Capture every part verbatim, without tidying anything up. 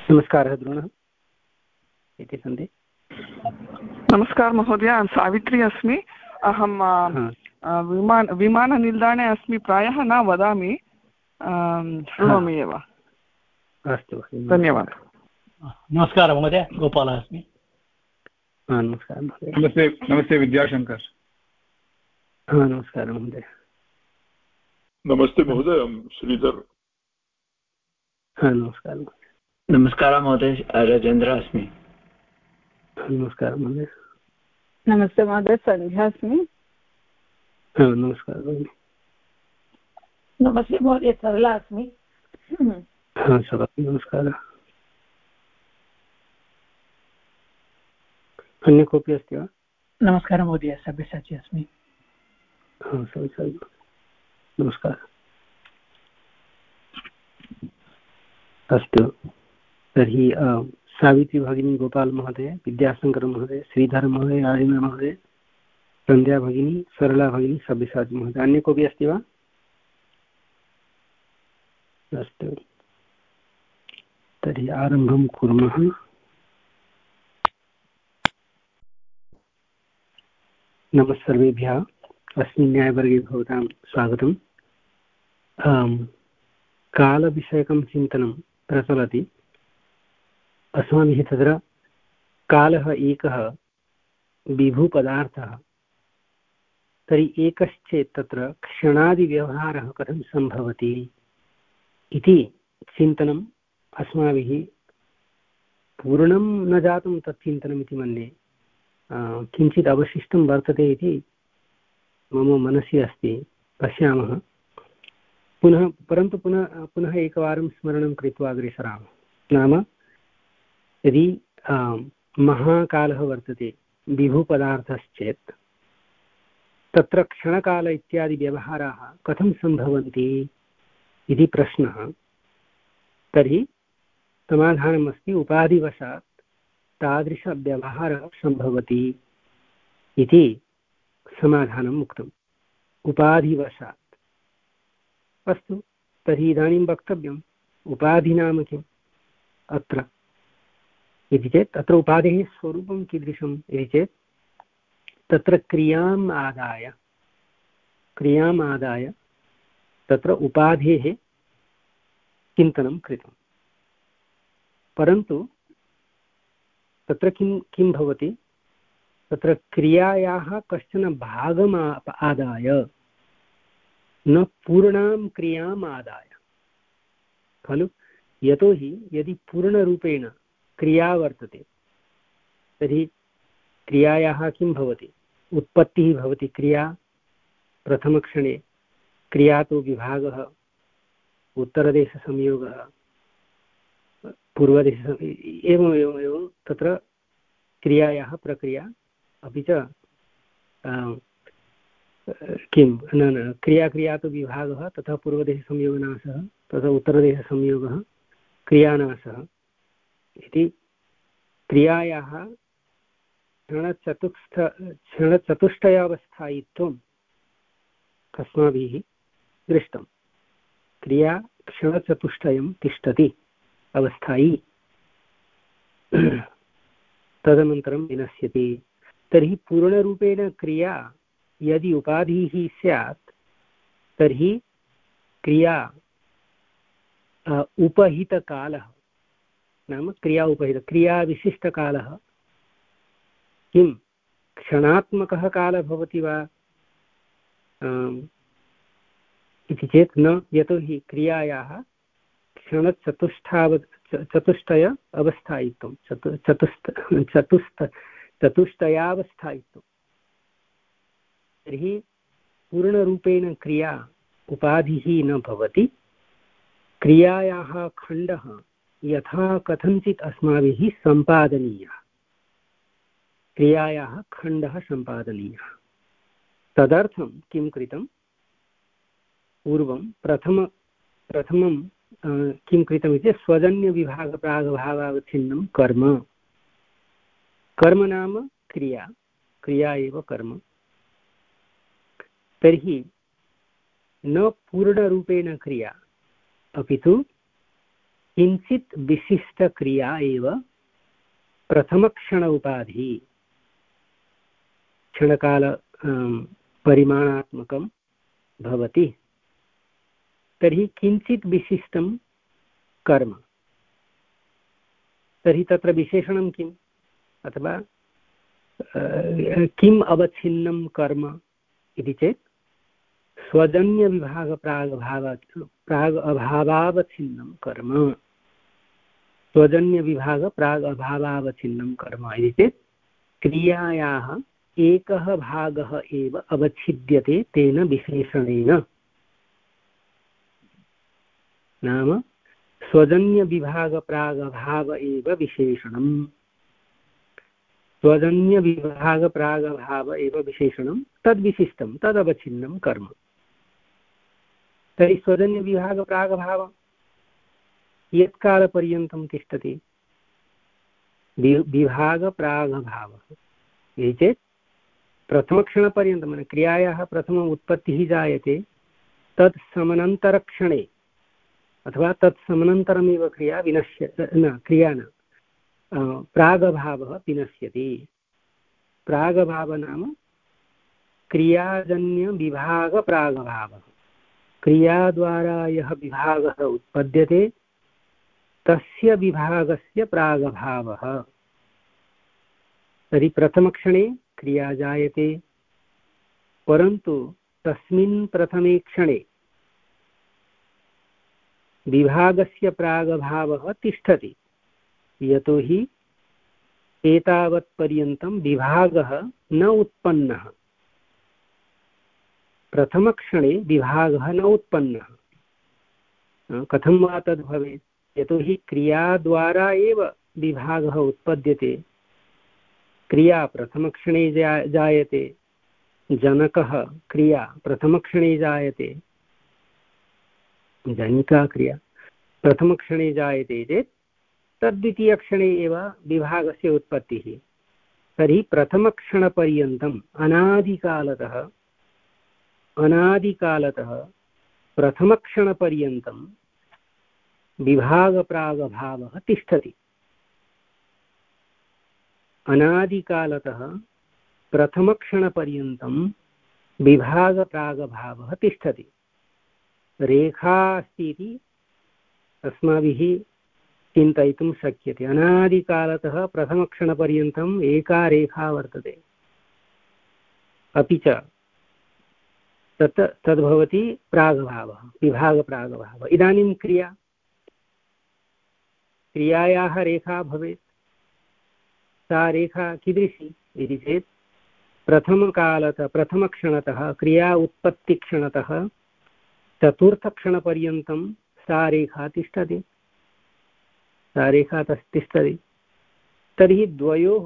नमस्कारः द्रोणः इति सन्ति। नमस्कारः महोदय, अहं सावित्री अस्मि। अहं विमान विमाननिल्दाणे अस्मि, प्रायः न वदामि, शृणोमि एव। अस्तु, धन्यवादः। नमस्कारः महोदय, गोपालः अस्मि। नमस्कारः महोदय। नमस्ते नमस्ते विद्याशङ्कर। नमस्कारः महोदय। नमस्ते महोदय, श्रीधर। नमस्कारः महोदय। नमस्कारः महोदय, राजेन्द्र अस्मि। नमस्कारः महोदय। नमस्ते महोदय, सन्ध्या अस्मि। नमस्कारः महोदय। नमस्ते महोदय, सरला अस्मि। नमस्कारः। अन्य कोऽपि अस्ति वा? नमस्कारः महोदय, सब्यसाची अस्मि। नमस्कारः। अस्तु, तर्हि सावित्री भगिनी, गोपाल महोदय, विद्याशंकर महोदय, श्रीधर महोदय, राजेन्द्र महोदय, सन्ध्या भगिनी, सरला भगिनी, सब्यसाची महोदय। अन्य कोऽपि अस्ति वा? अस्तु, तर्हि आरम्भं कुर्मः। नमः सर्वेभ्यः। अस्मिन् न्यायवर्गे भवतां स्वागतम्। कालविषयकं चिन्तनं प्रचलति। अस्माभिः तत्र कालः एकः विभुपदार्थः, तर्हि एकश्चेत् तत्र क्षणादिव्यवहारः कथं सम्भवति इति चिन्तनम् अस्माभिः पूर्णं न जातं। तत् चिन्तनमिति मन्ये किञ्चित् अवशिष्टं वर्तते इति मम मनसि अस्ति। पश्यामः पुनः, परन्तु पुनः पुनः एकवारं स्मरणं कृत्वा अग्रे सरामः। नाम यदि महाकालः वर्तते विभुपदार्थश्चेत् तत्र क्षणकाल इत्यादि व्यवहाराः कथं सम्भवन्ति इति प्रश्नः। तर्हि समाधानमस्ति, उपाधिवशात् तादृशव्यवहारः सम्भवति इति समाधानम् उक्तम्। उपाधिवशात्। अस्तु, तर्हि इदानीं वक्तव्यम्, उपाधि नाम किम् अत्र इति चेत्, अत्र उपाधेः स्वरूपं कीदृशम् इति चेत्, तत्र क्रियाम् आदाय क्रियाम् आदाय तत्र उपाधेः चिन्तनं कृतम्। परन्तु तत्र किं किं भवति, तत्र क्रियायाः कश्चन भागम् आदाय, न पूर्णां क्रियाम् आदाय खलु। यतोहि यदि पूर्णरूपेण क्रिया वर्तते तर्हि क्रियायाः किं भवति, उत्पत्तिः भवति। क्रिया प्रथमक्षणे, क्रिया तु विभागः, उत्तरदेशसंयोगः, पूर्वदेश, एवम् एवम् एवं तत्र क्रियायाः प्रक्रिया। अपि च किं न न क्रिया क्रिया तु विभागः, तथा पूर्वदेशसंयोगनाशः, तथा उत्तरदेशसंयोगः, क्रियानाशः इति क्रियायाः क्षणचतुष्ट क्षणचतुष्टयावस्थायित्वम् अस्माभिः दृष्टं। क्रिया क्षणचतुष्टयं तिष्ठति, अवस्थायी, तदनन्तरं विनश्यति। तर्हि पूर्णरूपेण क्रिया यदि उपाधिः स्यात् तर्हि क्रिया उपहितकालः, नाम क्रिया उपहित क्रियाविशिष्टकालः किं क्षणात्मकः कालः भवति वा इति चेत् न। यतोहि क्रियायाः क्षणचतुष्टाव चतुष्टय अवस्थायित्वं, चतु चतुष्ट चतुष्ट चतुष्टयावस्थायित्वं। तर्हि पूर्णरूपेण क्रिया उपाधिः न भवति। क्रियायाः खण्डः यथा कथञ्चित् अस्माभिः सम्पादनीयः, क्रियायाः खण्डः सम्पादनीयः। तदर्थं किं कृतं, पूर्वं प्रथम प्रथमं किं कृतमिति स्वजन्यविभागप्रागभावावच्छिन्नं कर्म। कर्म नाम क्रिया, क्रिया एव कर्म। तर्हि न पूर्णरूपेण क्रिया, अपि तु किञ्चित् विशिष्टक्रिया एव प्रथमक्षण उपाधिः क्षणकाल परिमाणात्मकं भवति। तर्हि किञ्चित् विशिष्टं कर्म, तर्हि तत्र विशेषणं किम् अथवा किम् अवच्छिन्नं कर्म इति चेत् स्वजन्यविभागप्रागभाव प्राग् अभावावच्छिन्नं कर्म। स्वजन्यविभागप्रागभावावच्छिन्नं कर्म इति चेत् क्रियायाः एकः भागः एव अवच्छिद्यते तेन विशेषणेन। नाम स्वजन्यविभागप्रागभाव एव विशेषणम्। स्वजन्यविभागप्रागभाव एव विशेषणं तद्विशिष्टं तदवच्छिन्नं कर्म। तर्हि स्वजन्यविभागप्रागभाव कियत्कालपर्यन्तं तिष्ठति? विभागप्रागभावः इति चेत् प्रथमक्षणपर्यन्तं क्रियायाः प्रथम उत्पत्तिः जायते, तत् समनन्तरक्षणे अथवा तत् समनन्तरमेव क्रिया विनश्य न क्रिया न प्रागभावः विनश्यति। प्रागभाव नाम क्रियाजन्यविभागप्रागभावः। क्रियाद्वारा यः विभागः उत्पद्यते तस्य विभागस्य प्रागभावः। तर्हि प्रथमक्षणे क्रिया जायते, परन्तु तस्मिन् प्रथमे क्षणे विभागस्य प्रागभावः तिष्ठति, यतोहि एतावत्पर्यन्तं विभागः न उत्पन्नः। प्रथमक्षणे विभागः न उत्पन्नः। कथं वा तद् भवेत्? यतोहि क्रियाद्वारा एव विभागः उत्पद्यते। क्रिया प्रथमक्षणे जा, जायते, जनकः क्रिया प्रथमक्षणे जायते, जनिका क्रिया प्रथमक्षणे जायते चेत् तद्वितीयक्षणे एव विभागस्य उत्पत्तिः। तर्हि प्रथमक्षणपर्यन्तम् अनादिकालतः अनादिकालतः प्रथमक्षणपर्यन्तं विभागप्रागभावः तिष्ठति। अनादिकालतः प्रथमक्षणपर्यन्तं विभागप्रागभावः तिष्ठति। रेखा अस्ति इति अस्माभिः चिन्तयितुं शक्यते। अनादिकालतः प्रथमक्षणपर्यन्तम् एका रेखा वर्तते, अपि च तत् तद्भवति प्रागभावः, विभागप्रागभावः। इदानीं क्रिया क्रियायाः रेखा भवेत्। सा रेखा कीदृशी इति चेत् प्रथमकालतः प्रथमक्षणतः क्रिया उत्पत्तिक्षणतः चतुर्थक्षणपर्यन्तं सा रेखा तिष्ठति। सा रेखा तिष्ठति। तर्हि द्वयोः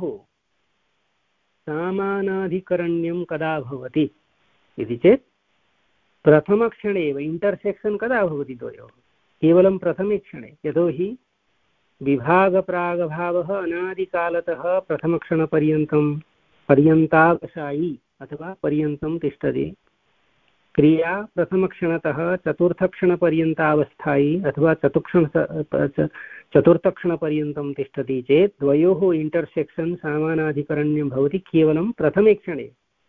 समानाधिकरण्यं कदा भवति इति चेत् प्रथमक्षणे एव। इंटरसेक्शन कदा भवति द्वयोः? केवलं प्रथमे क्षणे। यतोहि विभागप्रागभावः अनादिकालतः प्रथमक्षणपर्यन्तं पर्यन्तावशायी अथवा पर्यन्तं तिष्ठति। क्रिया प्रथमक्षणतः चतुर्थक्षणपर्यन्तावस्थायी अथवा चतुक्षण चतुर्थक्षणपर्यन्तं तिष्ठति चेत् द्वयोः इंटरसेक्शन समानाधिकरण्यं भवति केवलं प्रथमे क्षणे।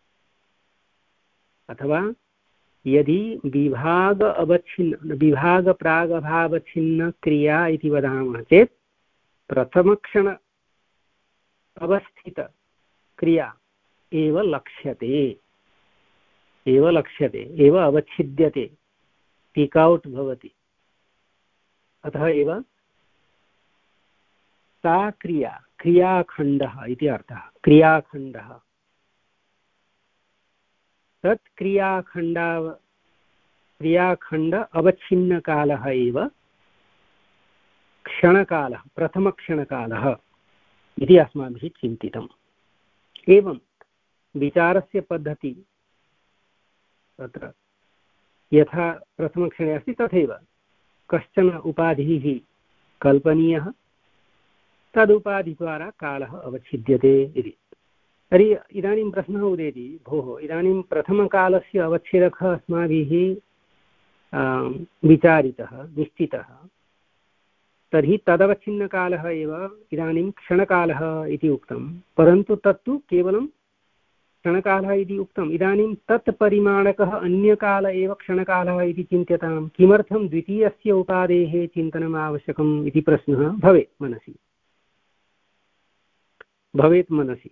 अथवा यदि विभाग अवच्छिन्न विभागप्रागभावच्छिन्न क्रिया इति वदामः चेत् प्रथमक्षण अवस्थित क्रिया एव लक्ष्यते एव लक्ष्यते एव अवच्छिद्यते, पीक औट् भवति। अतः एव सा क्रिया क्रियाखण्डः इति अर्थः। क्रियाखण्डः तत् क्रियाखण्डा क्रियाखण्ड अवच्छिन्नकालः एव क्षणकालः, प्रथमक्षणकालः इति अस्माभिः चिन्तितम्। एवं विचारस्य पद्धति तत्र यथा प्रथमक्षणे अस्ति तथैव कश्चन उपाधिः कल्पनीयः, तदुपाधिद्वारा कालः अवच्छिद्यते इति। तर्हि इदानीं प्रश्नः उदेति, भोः इदानीं प्रथमकालस्य अवच्छेदकः अस्माभिः विचारितः निश्चितः, तर्हि तदवच्छिन्नकालः एव इदानीं क्षणकालः इति उक्तं, परन्तु तत्तु केवलं क्षणकालः इति उक्तम्। इदानीं तत् परिमाणकः अन्यकाल एव क्षणकालः इति चिन्त्यताम्। किमर्थं द्वितीयस्य उपादेः चिन्तनम् आवश्यकम् इति प्रश्नः भवेत् मनसि भवेत् मनसि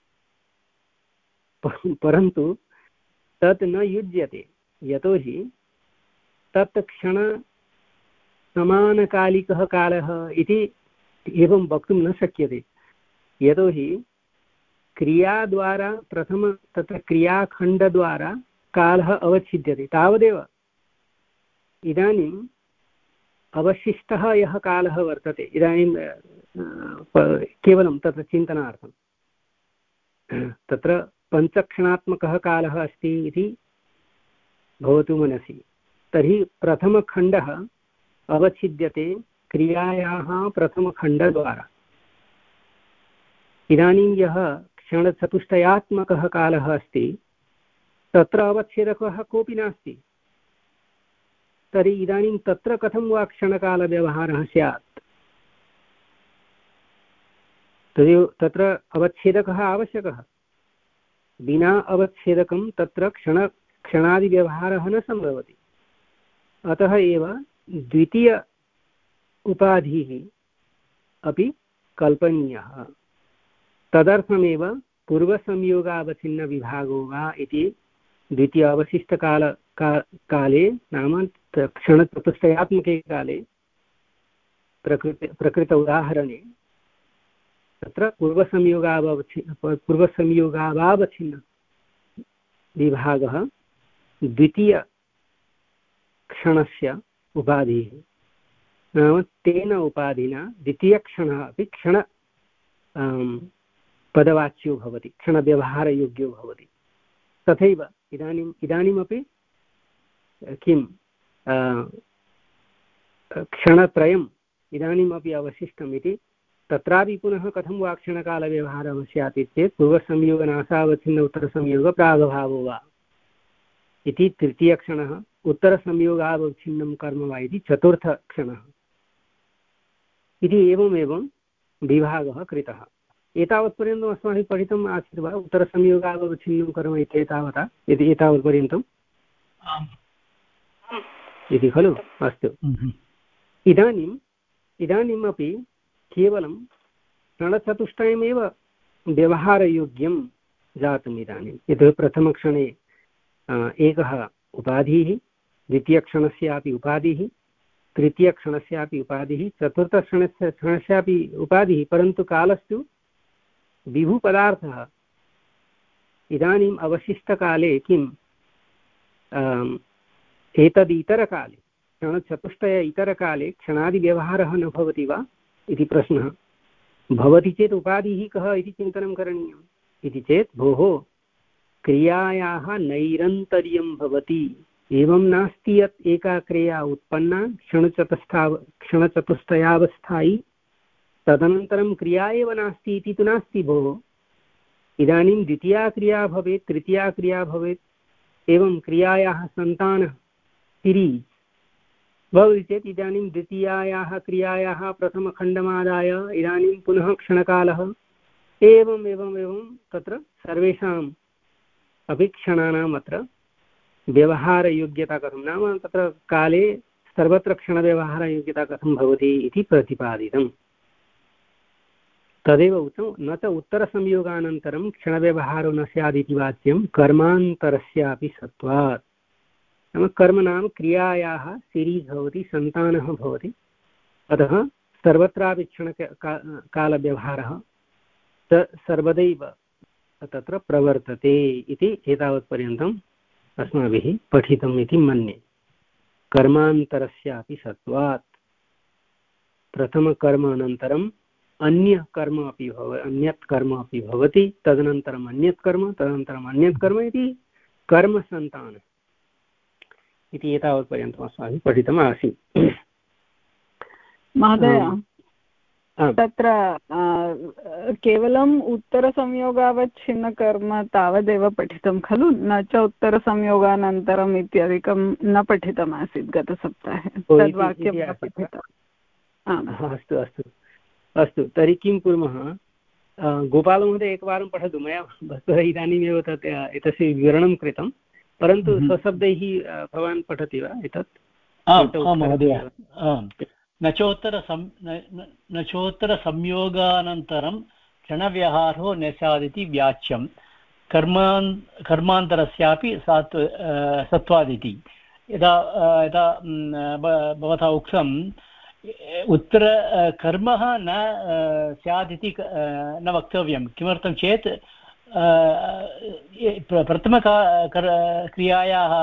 परन्तु तत् न युज्यते, यतोहि तत् क्षण समानकालिकः कालः इति एवं वक्तुं न शक्यते, यतोहि क्रियाद्वारा प्रथम तत्र क्रियाखण्डद्वारा कालः अवच्छिद्यते तावदेव। इदानीम् अवशिष्टः यः कालः वर्तते, इदानीं केवलं तत्र चिन्तनार्थं तत्र पञ्चक्षणात्मकः कालः अस्ति इति भवतु मनसि, तर्हि प्रथमखण्डः अवच्छिद्यते क्रियायाः प्रथमखण्डद्वारा। इदानीं यः क्षणचतुष्टयात्मकः कालः अस्ति तत्र अवच्छेदकः कोऽपि नास्ति, तर्हि इदानीं तत्र कथं वा क्षणकालव्यवहारः स्यात्? तदेव तत्र अवच्छेदकः आवश्यकः। विना अवच्छेदकं तत्र क्षण क्षणादिव्यवहारः न सम्भवति। अतः एव द्वितीय उपाधिः अपि कल्पनीयः। तदर्थमेव पूर्वसंयोगावच्छिन्नविभागो वा इति द्वितीय अवशिष्टकाल का, काले नाम क्षणचतुष्टयात्मके काले प्रकृति प्रकृत उदाहरणे तत्र पूर्वसंयोगावच्छिन्न पूर्वसंयोगावच्छिन्न विभागः द्वितीयक्षणस्य उपाधिः, नाम तेन उपाधिना द्वितीयक्षणः अपि क्षण पदवाच्यो भवति, क्षणव्यवहारयोग्यो भवति। तथैव इदानीम् इदानीमपि किं क्षणत्रयम् इदानीमपि अवशिष्टम् इति, तत्रापि पुनः कथं वा क्षणकालव्यवहारः स्यात् चेत् पूर्वसंयोगनासावच्छिन्न उत्तरसंयोग प्रागभावो वा इति तृतीयक्षणः, उत्तरसंयोगावच्छिन्नं कर्म वा इति चतुर्थक्षणः इति एवम् एवं विभागः कृतः। एतावत्पर्यन्तम् अस्माभिः पठितम् आसीत् वा उत्तरसंयोगावच्छिन्नं कर्म इत्येतावता यदि एतावत्पर्यन्तम् इति खलु? अस्तु, इदानीम् इदानीमपि केवलं क्षणचतुष्टयमेव व्यवहारयोग्यं जातम् इदानीं। यतोहि प्रथमक्षणे एकः उपाधिः, द्वितीयक्षणस्यापि उपाधिः, तृतीयक्षणस्यापि उपाधिः, चतुर्थक्षणस्य क्षणस्यापि उपाधिः, परन्तु कालस्तु विभुपदार्थः। इदानीम् अवशिष्टकाले किम् एतदितरकाले क्षणचतुष्टय इतरकाले क्षणादिव्यवहारः न भवति वा इति प्रश्नः भवति चेत् उपाधिः कः इति चिन्तनं करणीयम्। इति चेत् भोः क्रियायाः नैरन्तर्यं भवति, एवं नास्ति यत् एका क्रिया उत्पन्ना क्षणचतुष्टाव क्षणचतुष्टयावस्थायी तदनन्तरं क्रिया एव नास्ति इति तु नास्ति भोः। इदानीं द्वितीया क्रिया भवेत्, तृतीया क्रिया भवेत्, एवं क्रियायाः सन्तानः सीरीस् भवति चेत् इदानीं द्वितीयायाः क्रियायाः प्रथमखण्डमादाय इदानीं पुनः क्षणकालः, एवम् एवम् एवं तत्र सर्वेषाम् अपि क्षणानाम् अत्र व्यवहारयोग्यता कथं, नाम तत्र काले सर्वत्र क्षणव्यवहारयोग्यता कथं भवति इति प्रतिपादितम्। तदेव उक्तं न च उत्तरसंयोगानन्तरं क्षणव्यवहारो न स्यादिति वाच्यं कर्मान्तरस्यापि सत्त्वात्। नाम कर्म नाम क्रियायाः सीरीस् भवति, सन्तानः भवति, अतः सर्वत्रापि क्षण कालव्यवहारः सर्वदैव तत्र प्रवर्तते इति एतावत्पर्यन्तम् अस्माभिः पठितम् इति मन्ये। कर्मान्तरस्यापि सत्त्वात् प्रथमकर्म अनन्तरम् अन्यः कर्म अपि भव अन्यत् कर्म अपि भवति, तदनन्तरम् अन्यत् कर्म, तदनन्तरम् अन्यत् कर्म इति कर्मसन्तानः इति एतावत्पर्यन्तम् अस्माभिः पठितम् आसीत्। महोदय, तत्र केवलम् उत्तरसंयोगावच्छिन्नकर्म तावदेव पठितं खलु, न च उत्तरसंयोगानन्तरम् इत्यादिकं न पठितमासीत् गतसप्ताहे, तद्वाक्यं न पठितम्। अस्तु अस्तु अस्तु तर्हि किं कुर्मः गोपालमहोदय एकवारं पठतु मया वस्तुतः इदानीमेव तत् एतस्य विवरणं कृतं परन्तु स्वशब्दैः भवान् पठति वा एतत्? आम् महोदय नचोत्तरसं नचोत्तरसंयोगानन्तरं क्षणव्यवहारो न स्यादिति व्याच्यं कर्मान् कर्मान्तरस्यापि सात्व सत्वादिति यदा यदा भवता उक्तं उत्तर कर्मः न स्यादिति न वक्तव्यं किमर्थं चेत् प्रथम क्रियायाः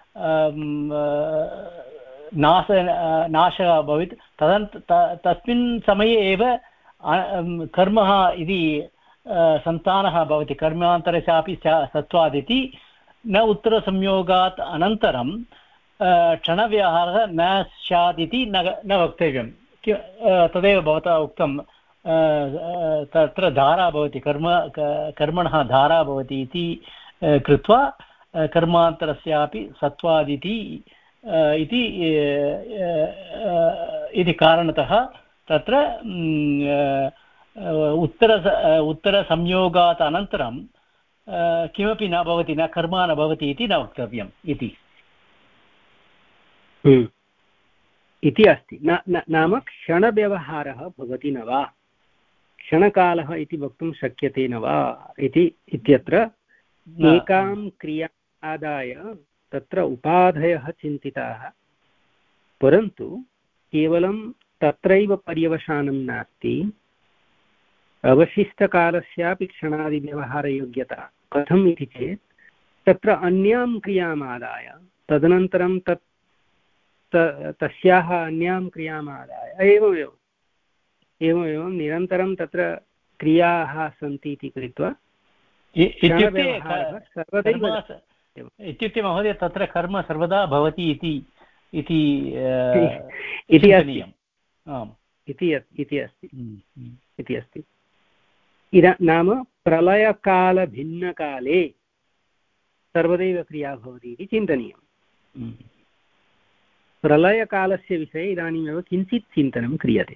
नाश नाशः भवेत् तदन्त तस्मिन् समये एव कर्मः इति सन्तानः भवति कर्मान्तरस्यापि सत्वादिति न उत्तरसंयोगात् अनन्तरं क्षणव्यवहारः न स्यादिति न न वक्तव्यं तदेव भवता उक्तं तत्र धारा भवति कर्म कर्मणः धारा भवति इति कृत्वा कर्मान्तरस्यापि सत्वादिति इति इति कारणतः तत्र उत्तर उत्तरसंयोगात् अनन्तरं किमपि न भवति न कर्मा न भवति इति न वक्तव्यम् इति इति अस्ति न नाम क्षणव्यवहारः भवति न वा क्षणकालः इति वक्तुं शक्यते न वा इति इत्यत्र एकां क्रियाम् आदाय तत्र उपाधयः चिन्तिताः परन्तु केवलं तत्रैव पर्यवसानं नास्ति अवशिष्टकालस्यापि क्षणादिव्यवहारयोग्यता कथम् इति चेत् तत्र अन्यां क्रियाम् आदाय तदनन्तरं तत् तस्याः अन्यां क्रियाम् आदाय एवमेव एवमेवं निरन्तरं तत्र क्रियाः सन्ति इति कृत्वा इत्युक्ते महोदय तत्र कर्म सर्वदा भवति इति इति इति अस्ति इति अस्ति इदा नाम प्रलयकालभिन्नकाले सर्वदैव क्रिया भवति इति चिन्तनीयम् प्रलयकालस्य विषये इदानीमेव किञ्चित् चिन्तनं क्रियते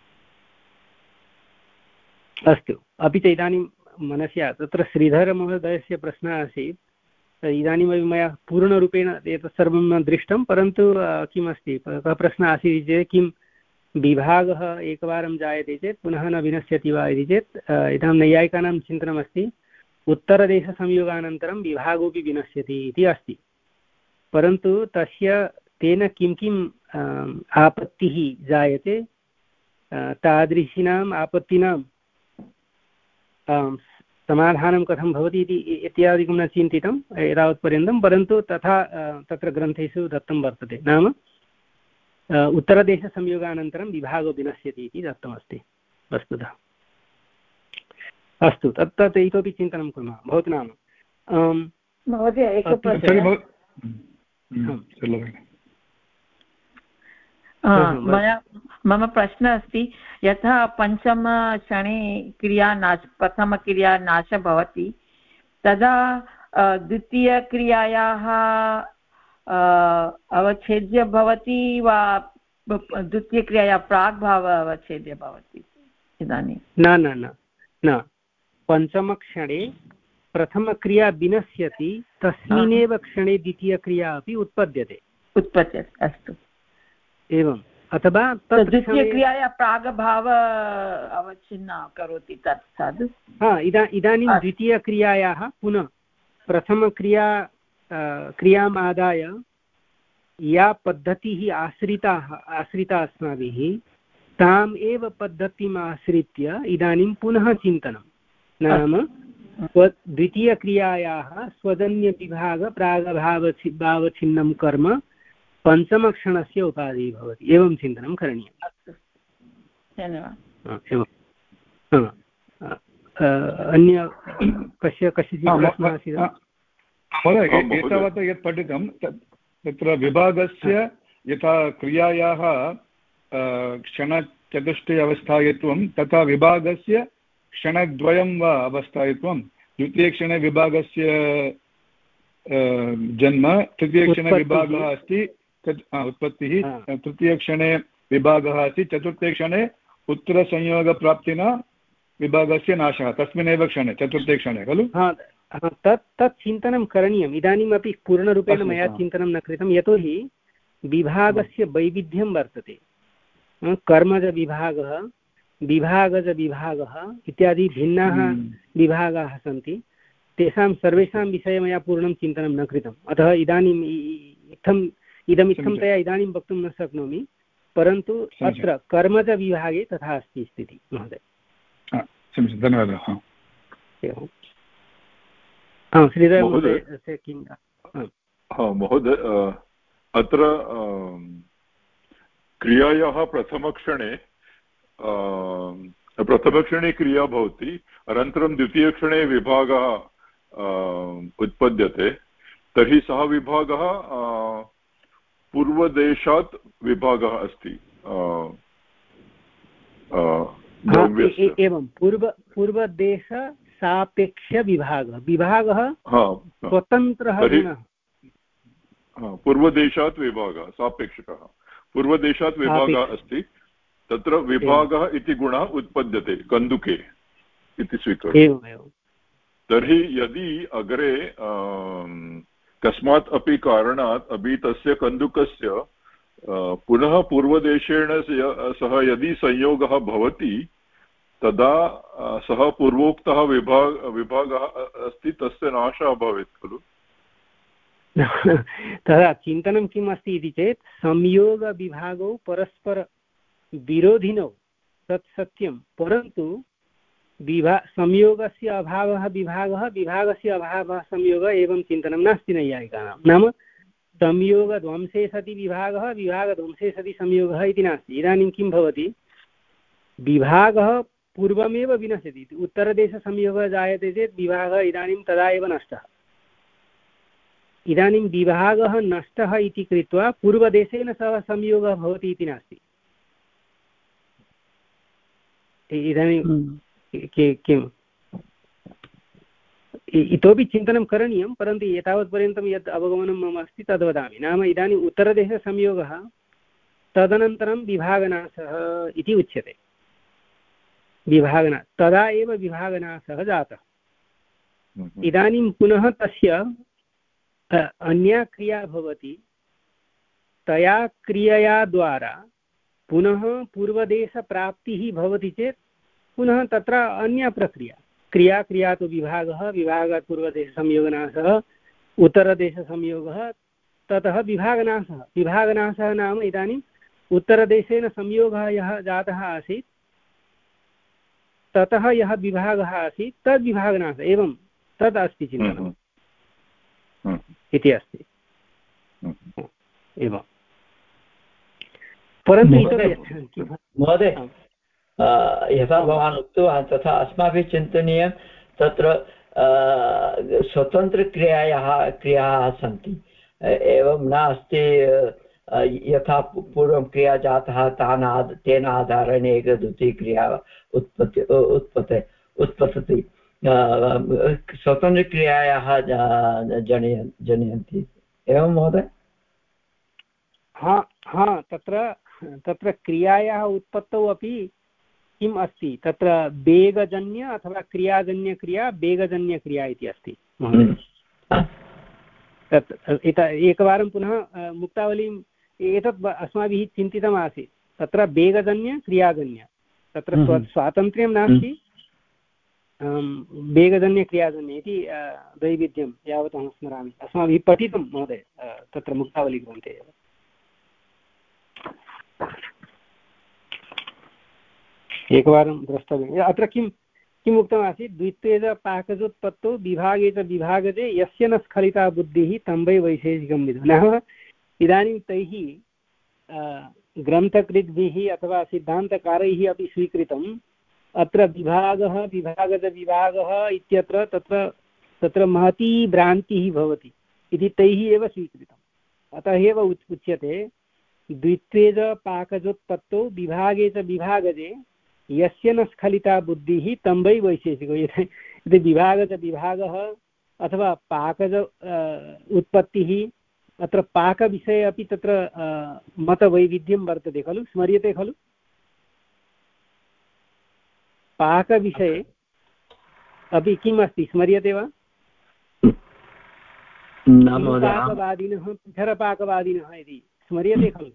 अस्तु अपि च इदानीं मनसि तत्र श्रीधरमहोदयस्य प्रश्नः आसीत् इदानीमपि मया पूर्णरूपेण एतत् सर्वं न दृष्टं परन्तु किमस्ति कः प्रश्नः आसीत् चेत् किं विभागः एकवारं जायते चेत् पुनः न विनश्यति वा इति चेत् इदानीं नैयायिकानां चिन्तनमस्ति उत्तरदेशसंयोगानन्तरं विभागोऽपि विनश्यति इति अस्ति परन्तु तस्य तेन किं किम् आपत्तिः जायते तादृशीनाम् आपत्तीनां समाधानं कथं भवति इति इत्यादिकं न चिन्तितं एतावत्पर्यन्तं परन्तु तथा तत्र ग्रन्थेषु दत्तं वर्तते नाम उत्तरदेशसंयोगानन्तरं विभागो विनश्यति इति दत्तमस्ति वस्तुतः अस्तु तत् तत् इतोपि चिन्तनं कुर्मः भवतु नाम महोदय एकः प्रश्नः मया मम प्रश्नः अस्ति यथा पञ्चमक्षणे क्रिया नाश प्रथमक्रिया नाशः भवति तदा द्वितीयक्रियायाः अवच्छेद्य भवति वा द्वितीयक्रियायाः प्राग्भावः अवच्छेद्य भवति इदानीं न न न न पञ्चमक्षणे प्रथमक्रिया विनश्यति तस्मिन्नेव क्षणे द्वितीयक्रिया अपि उत्पद्यते उत्पद्यते अस्तु एवं अथवा द्वितीयक्रियायाः प्रागभाव अवच्छिन्ना करोति तत् तद् हा इदा इदानीं द्वितीयक्रियायाः पुनः प्रथमक्रिया क्रियाम् आदाय या पद्धतिः आश्रिताः आश्रिता अस्माभिः ताम् एव पद्धतिम् आश्रित्य इदानीं पुनः चिन्तनं नाम द्वितीयक्रियायाः स्वजन्यविभाग प्रागभाव भावच्छिन्नं कर्म पञ्चमक्षणस्य उपाधिः भवति एवं चिन्तनं करणीयम् अस्तु धन्यवादः एवं अन्य कस्य कस्यचित् प्रश्नः आसीत् महोदय एतावता यत् पठितं तत्र विभागस्य यथा क्रियायाः क्षणचतुष्टय अवस्थायित्वं तथा विभागस्य क्षणद्वयं वा अवस्थायित्वं द्वितीयक्षणे विभागस्य जन्म तृतीयक्षणे विभागः अस्ति तत् उत्पत्तिः तृतीयक्षणे विभागः अस्ति चतुर्थे क्षणे उत्तरसंयोगप्राप्तिना विभागस्य नाशः तस्मिन्नेव क्षणे चतुर्थे क्षणे खलु तत् तत् चिन्तनं करणीयम् इदानीमपि पूर्णरूपेण मया चिन्तनं न कृतं यतोहि विभागस्य वैविध्यं वर्तते कर्मजविभागः विभागजविभागः इत्यादि भिन्नाः विभागाः सन्ति तेषां सर्वेषां विषये मया पूर्णं चिन्तनं न कृतम् अतः इदानीम् इत्थम् इदमित्थं तया इदानीं वक्तुं न शक्नोमि परन्तु अत्र कर्मजविभागे तथा अस्ति स्थितिः महोदय धन्यवादः श्रीधर महोदय महोदय अत्र क्रियायाः प्रथमक्षणे प्रथमक्षणे क्रिया भवति अनन्तरं द्वितीयक्षणे विभागः उत्पद्यते तर्हि सः विभागः पूर्वदेशात् विभागः अस्ति एवं पूर्व पूर्वदेश सापेक्षविभागः विभागः स्वतन्त्रः गुणः पूर्वदेशात् विभागः सापेक्षकः पूर्वदेशात् विभागः अस्ति तत्र विभागः इति गुणः उत्पद्यते कन्दुके इति स्वीकरोतु तर्हि यदि अग्रे कस्मात् अपि कारणात् अपि तस्य कन्दुकस्य पुनः पूर्वदेशेन सह यदि संयोगः भवति तदा सः पूर्वोक्तः विभाग विभागः अस्ति तस्य नाशः भवेत् खलु तदा चिन्तनं किम् अस्ति इति चेत् संयोगविभागौ परस्परविरोधिनौ तत् सत्यं परन्तु विभा संयोगस्य अभावः विभागः विभागस्य अभावः संयोगः एवं चिन्तनं नास्ति नैयायिकानां नाम संयोगध्वंसे सति विभागः विभागध्वंसे सति संयोगः इति नास्ति इदानीं किं भवति विभागः पूर्वमेव विनश्यति उत्तरदेशसंयोगः जायते चेत् विभागः इदानीं तदा एव नष्टः इदानीं विभागः नष्टः इति कृत्वा पूर्वदेशेन सह संयोगः भवति इति नास्ति इदानीं किम् इतोपि चिन्तनं करणीयं परन्तु एतावत्पर्यन्तं यत् अवगमनं मम अस्ति तद् वदामि नाम इदानीम् उत्तरदेशसंयोगः तदनन्तरं विभागनाशः इति उच्यते विभागना तदा एव विभागनाशः जातः इदानीं पुनः तस्य अन्या क्रिया भवति तया क्रियया द्वारा पुनः पूर्वदेशप्राप्तिः भवति चेत् पुनः तत्र अन्या प्रक्रिया क्रिया क्रिया तु विभागः विभागात् पूर्वदेशसंयोगनाशः उत्तरदेशसंयोगः ततः विभागनाशः विभागनाशः नाम इदानीम् उत्तरदेशेन संयोगः यः जातः आसीत् ततः यः विभागः आसीत् तद् विभागनाशः एवं तद् अस्ति चिन्तनम् इति अस्ति एवं परन्तु महोदय यथा भवान् उक्तवान् तथा अस्माभिः चिन्तनीयं तत्र स्वतन्त्रक्रियायाः क्रियाः सन्ति एवं नास्ति यथा पूर्वं क्रिया जातः तान् आद् तेन आधारेण एकदुतीक्रिया उत्पत्ति उत्पत्ति उत्पतति स्वतन्त्रक्रियायाः जनय जनयन्ति एवं महोदय हा हा तत्र तत्र क्रियायाः उत्पत्तौ अपि किम् अस्ति तत्र वेगजन्य अथवा क्रियाजन्यक्रिया वेगजन्यक्रिया इति अस्ति तत् एकवारं पुनः मुक्तावलीम् एतत् अस्माभिः चिन्तितम् आसीत् तत्र वेगजन्य क्रियाजन्य तत्र स्वातन्त्र्यं नास्ति वेगजन्यक्रियाजन्य इति दैविध्यं यावत् अहं स्मरामि अस्माभिः पठितं महोदय तत्र मुक्तावलीग्रन्थे एव एकवारं द्रष्टव्यम् अत्र किं किम् उक्तमासीत् द्वित्वेज-पाकजोत्पत्तौ विभागे च विभागजे यस्य न स्खलिता बुद्धिः तं वै वैशेषिकं विदुः नाम इदानीं तैः ग्रन्थकृद्भिः अथवा सिद्धान्तकारैः अपि स्वीकृतम् अत्र विभागः विभागजविभागः इत्यत्र तत्र तत्र महती भ्रान्तिः भवति इति तैः एव स्वीकृतम् अतः एव उच्यते द्वित्वेज-पाकजोत्पत्तौ विभागे च विभागजे यस्य न स्खलिता बुद्धिः तं वै वैशेषिको यदि विभागज विभागः अथवा पाकज उत्पत्तिः अत्र पाकविषये अपि तत्र मतवैविध्यं वर्तते खलु, स्मर्यते खलु? पाकविषये अपि किम् अस्ति, स्मर्यते वा? पाकवादिनः पिठरपाकवादिनः इति स्मर्यते खलु?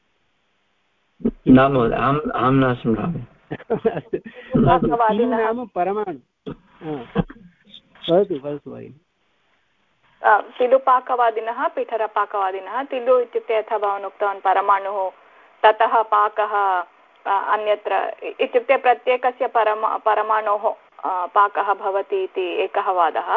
न महोदय, अहम् अहं न स्मरामि। अस्तु, तिलु नाम परमाणु। वदतु वदतु भगिनि। तिलुपाकवादिनः पिठरपाकवादिनः। तिलु इत्युक्ते यथा भवान् उक्तवान् परमाणुः, ततः पाकः अन्यत्र इत्युक्ते प्रत्येकस्य परमा परमाणोः पाकः भवति इति एकः वादः।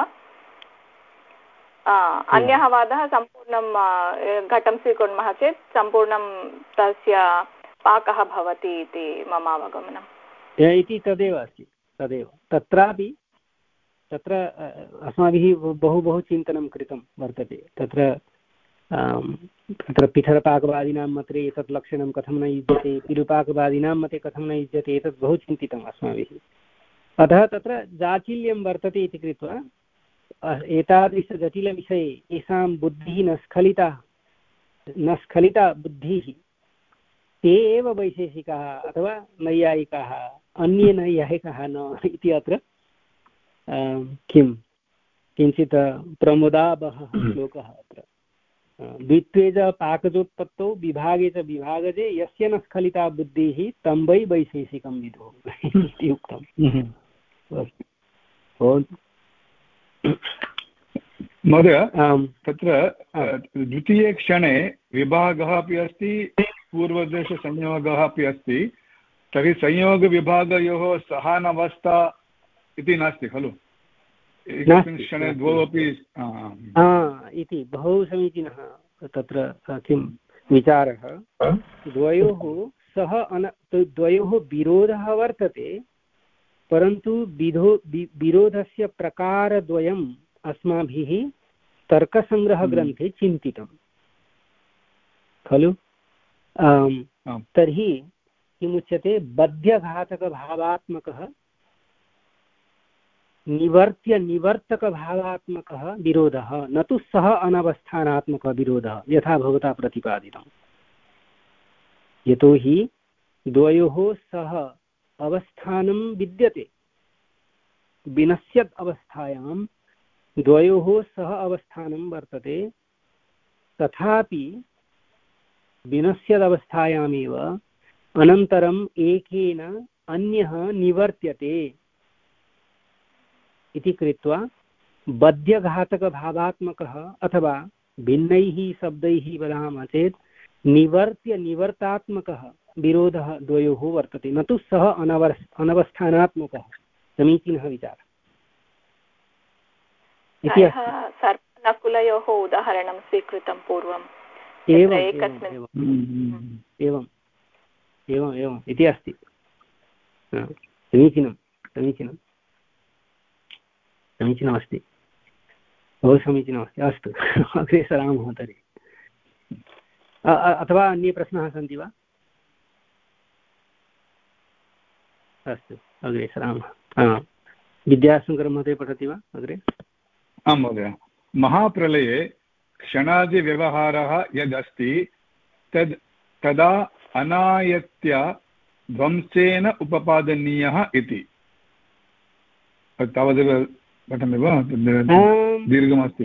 अन्यः वादः सम्पूर्णं घटं स्वीकुर्मः चेत् सम्पूर्णं तस्य पाकः भवति इति मम अवगमनम्। इति तदेव अस्ति, तदेव तत्रापि तत्र अस्माभिः बहु बहु चिन्तनं कृतं वर्तते। तत्र तत्र पिठरपाकवादिनां मते एतत् लक्षणं कथं न युज्यते, तिलुपाकवादिनां मते कथं न युज्यते, एतत् बहु चिन्तितम् अस्माभिः। अतः तत्र जाचिल्यं वर्तते इति कृत्वा एतादृशजटिलविषये येषां बुद्धिः न स्खलिता न स्खलिता बुद्धिः ते एव वैशेषिकाः अथवा नैयायिकाः, अन्ये नैयायिकाः न इति अत्र किं किञ्चित् प्रमुदावहः श्लोकः अत्र। द्वित्वे च पाकजोत्पत्तौ विभागे च विभागजे यस्य न स्खलिता बुद्धिः तं वै वैशेषिकं विदुः इति उक्तम्। महोदय, तत्र द्वितीये क्षणे विभागः अपि अस्ति, पूर्वदेशसंयोगः अपि अस्ति। तर्हि संयोगविभागयोः सहानवस्था इति नास्ति खलु? एकस्मिन् क्षणे द्वौ अपि इति बहु समीचीनः तत्र किं विचारः। द्वयोः सह अन द्वयोः विरोधः वर्तते, परन्तु विधो विरोधस्य प्रकारद्वयम् अस्माभिः तर्कसङ्ग्रहग्रन्थे चिन्तितं खलु। तर्हि किमुच्यते, बध्यघातकभावात्मकः निवर्त्य निवर्तकभावात्मकः विरोधः, न तु सह अनवस्थानात्मकः विरोधः यथा भवता प्रतिपादितं। यतोहि द्वयोः सह अवस्थानं विद्यते, विनश्यत् अवस्थायां द्वयोः सह अवस्थानं वर्तते, तथापि विनश्यदवस्थायामेव अनन्तरम् एकेन अन्यः निवर्त्यते इति कृत्वा बध्यघातकभावात्मकः अथवा भिन्नैः शब्दैः वदामः चेत् निवर्त्य निवर्तात्मकः विरोधः द्वयोः वर्तते, न तु सः अनवर् अनवस्थानात्मकः। समीचीनः विचारः। सर्पनकुलयोः उदाहरणं स्वीकृतं पूर्वम्। एवम् एवम् एवम् एवम् इति अस्ति। समीचीनं समीचीनं समीचीनमस्ति, बहु समीचीनमस्ति। अस्तु, अग्रे सरामः तर्हि। अथवा अन्ये प्रश्नाः सन्ति वा? अस्तु, अग्रे सरामः। विद्याशङ्करमहोदय पठति वा अग्रे? आं महोदय। महाप्रलये क्षणादिव्यवहारः यदस्ति तद् तदा अनायत्य ध्वंसेन उपपादनीयः इति। तावदेव पठामि वा? दीर्घमस्ति।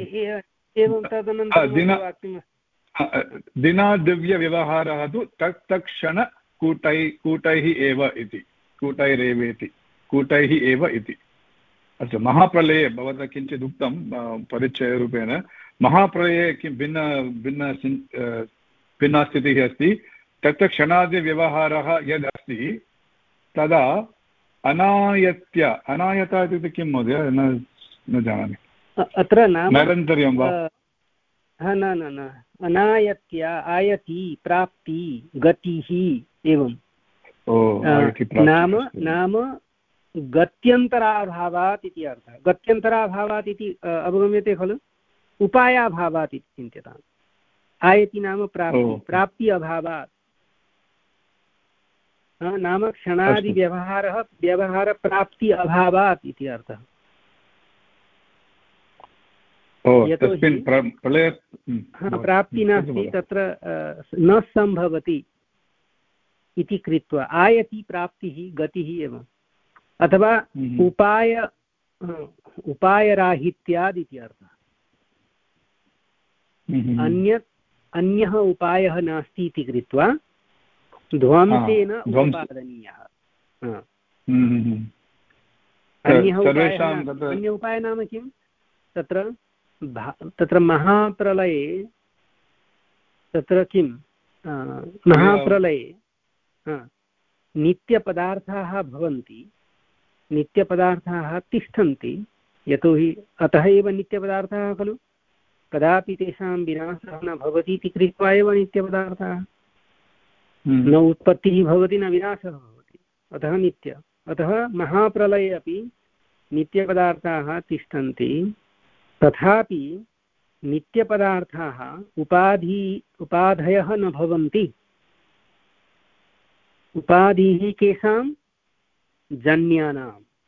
दिनादिव्यव्यवहारः तु तत् तत्क्षणकूटै कूटैः एव इति, कूटैरेव इति, कूटैः एव इति। अस्तु, महाप्रलये भवता किञ्चित् उक्तं परिचयरूपेण। महाप्रलये किं भिन्न भिन्न भिन्ना स्थितिः अस्ति। तत्र क्षणादिव्यवहारः यद् अस्ति तदा अनायत्य, अनायत इत्युक्ते किं महोदय? न न जानामि। अत्र नैरन्तर्यं वा? न न न अनायत्य आयति प्राप्ति गतिः एवं नाम नाम गत्यन्तराभावात् इति अर्थः। गत्यन्तराभावात् इति अवगम्यते खलु? उपायाभावात् इति चिन्त्यताम्। आयति नाम प्राप्ति, प्राप्ति अभावात् नाम क्षणादिव्यवहारः व्यवहारप्राप्ति अभावात् इति अर्थः। प्राप्ति नास्ति तत्र न सम्भवति इति कृत्वा आयति प्राप्तिः गतिः एव अथवा उपाय उपायराहित्याद् इति अर्थः अन्यत् अन्यः उपायः नास्ति इति कृत्वा ध्वंसेन उपपादनीयः अन्यः उपायः अन्य उपायः नाम किं तत्र तत्र महाप्रलये तत्र किं महाप्रलये नित्यपदार्थाः भवन्ति नित्यपदार्थाः तिष्ठन्ति यतोहि अतः एव नित्यपदार्थाः खलु कदापि तेषां विनाशः न भवति इति कृत्वा एव नित्यपदार्थाः न उत्पत्तिः भवति न विनाशः भवति अतः नित्य अतः महाप्रलये अपि नित्यपदार्थाः तिष्ठन्ति तथापि नित्यपदार्थाः उपाधि उपाधयः न भवन्ति उपाधिः केषां जन्यानां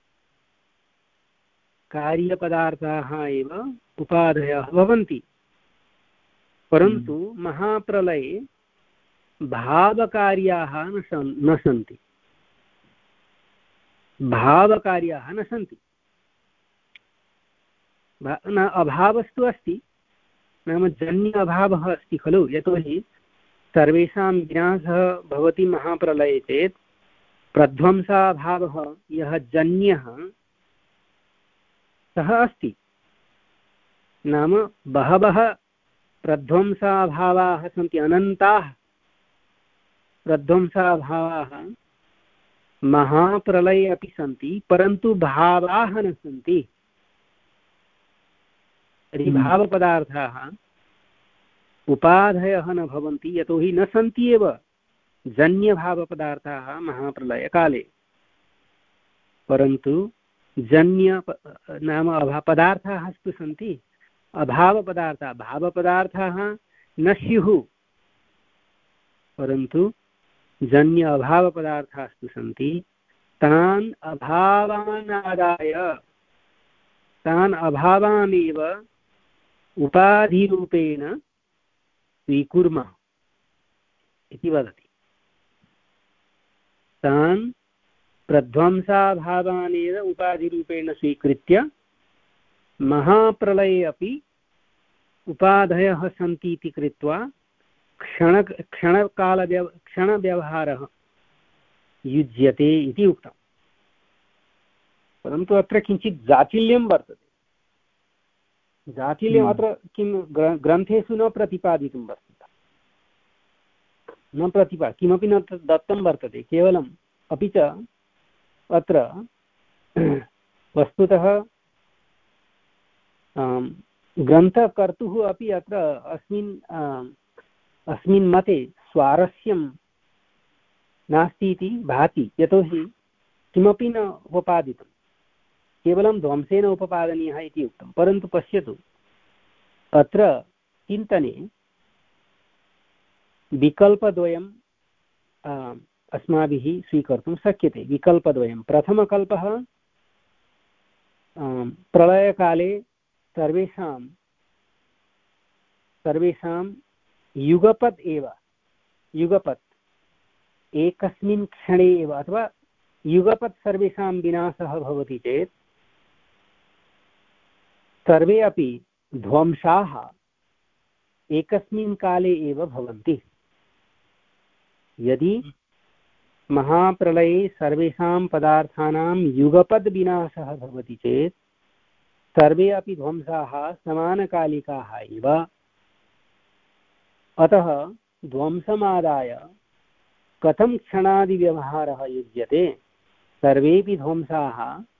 कार्यपदार्थाः एव उपाधयः भवन्ति परन्तु महाप्रलये भावकार्याः न सन् न सन्ति भावकार्याः न सन्ति न अभावस्तु अस्ति नाम जन्य अभावः अस्ति खलु यतोहि सर्वेषां विनाशः भवति महाप्रलये चेत् प्रध्वंसाभावः यः जन्यः सः अस्ति नाम बहवः प्रध्वंसाभावाः सन्ति अनन्ताः प्रध्वंसाभावाः महाप्रलये अपि सन्ति परन्तु भावाः न सन्ति तर्हि भावपदार्थाः उपाधयः न भवन्ति यतोहि न सन्ति एव जन्यभावपदार्थाः महाप्रलयकाले परन्तु जन्य नाम अभा पदार्थाः तु सन्ति अभावपदार्थाः भावपदार्थाः न स्युः परन्तु जन्य अभावपदार्थास्तु सन्ति तान् अभावान् आदाय तान् अभावानेव उपाधिरूपेण स्वीकुर्मः इति वदति तान् प्रध्वंसाभावानेव उपाधिरूपेण स्वीकृत्य महाप्रलये अपि उपाधयः सन्ति इति कृत्वा क्षण क्षणकालव्यव क्षणव्यवहारः युज्यते इति उक्तम् परन्तु अत्र किञ्चित् जाटिल्यं वर्तते जाटिल्यम् अत्र किं ग्रन्थेषु न प्रतिपादितं वर्तते न प्रतिपा किमपि न दत्तं वर्तते केवलम् अपि च अत्र वस्तुतः ग्रन्थकर्तुः अपि अत्र अस्मिन् अस्मिन् मते स्वारस्यं नास्ति इति भाति यतोहि किमपि न उपपादितं केवलं ध्वंसेन उपपादनीयः इति उक्तं परन्तु पश्यतु अत्र चिन्तने विकल्पद्वयं अस्माभिः स्वीकर्तुं शक्यते विकल्पद्वयं प्रथमकल्पः प्रलयकाले सर्वेषां सर्वेषां युगपत् एव युगपत् एकस्मिन् क्षणे एव अथवा युगपत् सर्वेषां विनाशः भवति चेत् सर्वे अपि ध्वंसाः एकस्मिन् काले एव भवन्ति यदि महाप्रलये सर्वेषां पदार्थानां युगपद् विनाशः भवति चेत् सर्वे अपि ध्वंसाः समानकालिकाः एव अतः ध्वंसमादाय कथं क्षणादिव्यवहारः युज्यते सर्वेपि ध्वंसाः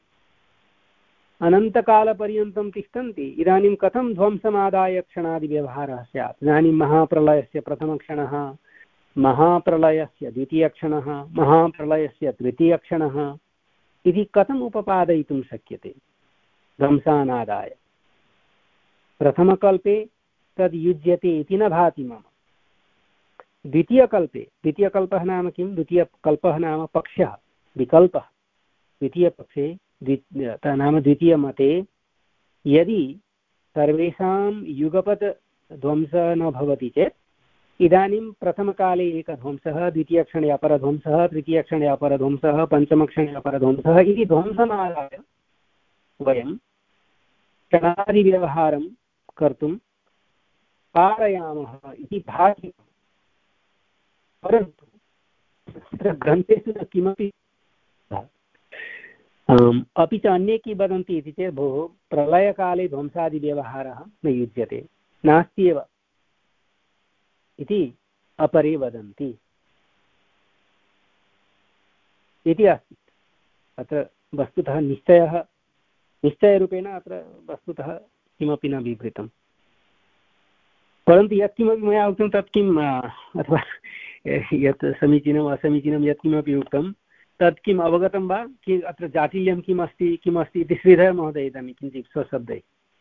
अनन्तकालपर्यन्तं तिष्ठन्ति इदानीं कथं ध्वंसमादाय क्षणादिव्यवहारः स्यात् इदानीं महाप्रलयस्य प्रथमक्षणः महाप्रलयस्य द्वितीयक्षणः महाप्रलयस्य तृतीयक्षणः इति कथम् उपपादयितुं शक्यते ध्वंसानादाय प्रथमकल्पे तद् युज्यते इति न भाति मम द्वितीयकल्पे द्वितीयकल्पः नाम किं द्वितीयकल्पः नाम पक्षः विकल्पः द्वितीयपक्षे द्वि नाम द्वितीयमते यदि सर्वेषां युगपत् ध्वंसः न भवति चेत् इदानीं प्रथमकाले एकध्वंसः, द्वितीयक्षणे अपरध्वंसः, तृतीयक्षणे अपरध्वंसः, पञ्चमक्षणे अपरध्वंसः इति ध्वंसमादाय वयं क्षणादिव्यवहारं कर्तुं पारयामः इति भाति। परन्तु तत्र ग्रन्थेषु न किमपि अपि च अन्ये किं वदन्ति इति चेत् भोः प्रलयकाले ध्वंसादिव्यवहारः न युज्यते, नास्ति एव इति अपरे वदन्ति इति अस्ति। अत्र वस्तुतः निश्चयः निश्चयरूपेण अत्र वस्तुतः किमपि न विवृतं। परन्तु यत्किमपि मया उक्तं तत् किम् अथवा यत् समीचीनम् असमीचीनं यत्किमपि उक्तं तत् किम् अवगतं वा, कि अत्र जाटिल्यं किम् अस्ति किम् अस्ति इति श्रीधर महोदय इदानीं किञ्चित् स्वशब्दैः।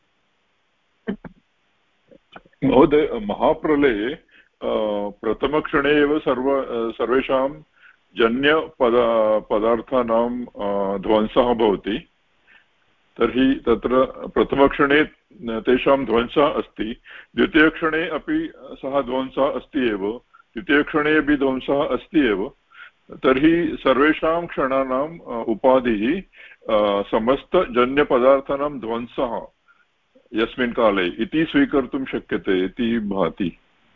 महोदय, महाप्रलये प्रथमक्षणे एव सर्व सर्वेषां जन्यपद पदार्थानां ध्वंसः भवति। तर्हि तत्र प्रथमक्षणे तेषां ध्वंसः अस्ति, द्वितीयक्षणे अपि सः ध्वंसः अस्ति एव, तृतीयक्षणे अपि ध्वंसः अस्ति एव। तर्हि सर्वेषां क्षणानाम् उपाधिः समस्तजन्यपदार्थानां ध्वंसः यस्मिन् काले इति स्वीकर्तुं शक्यते इति भाति।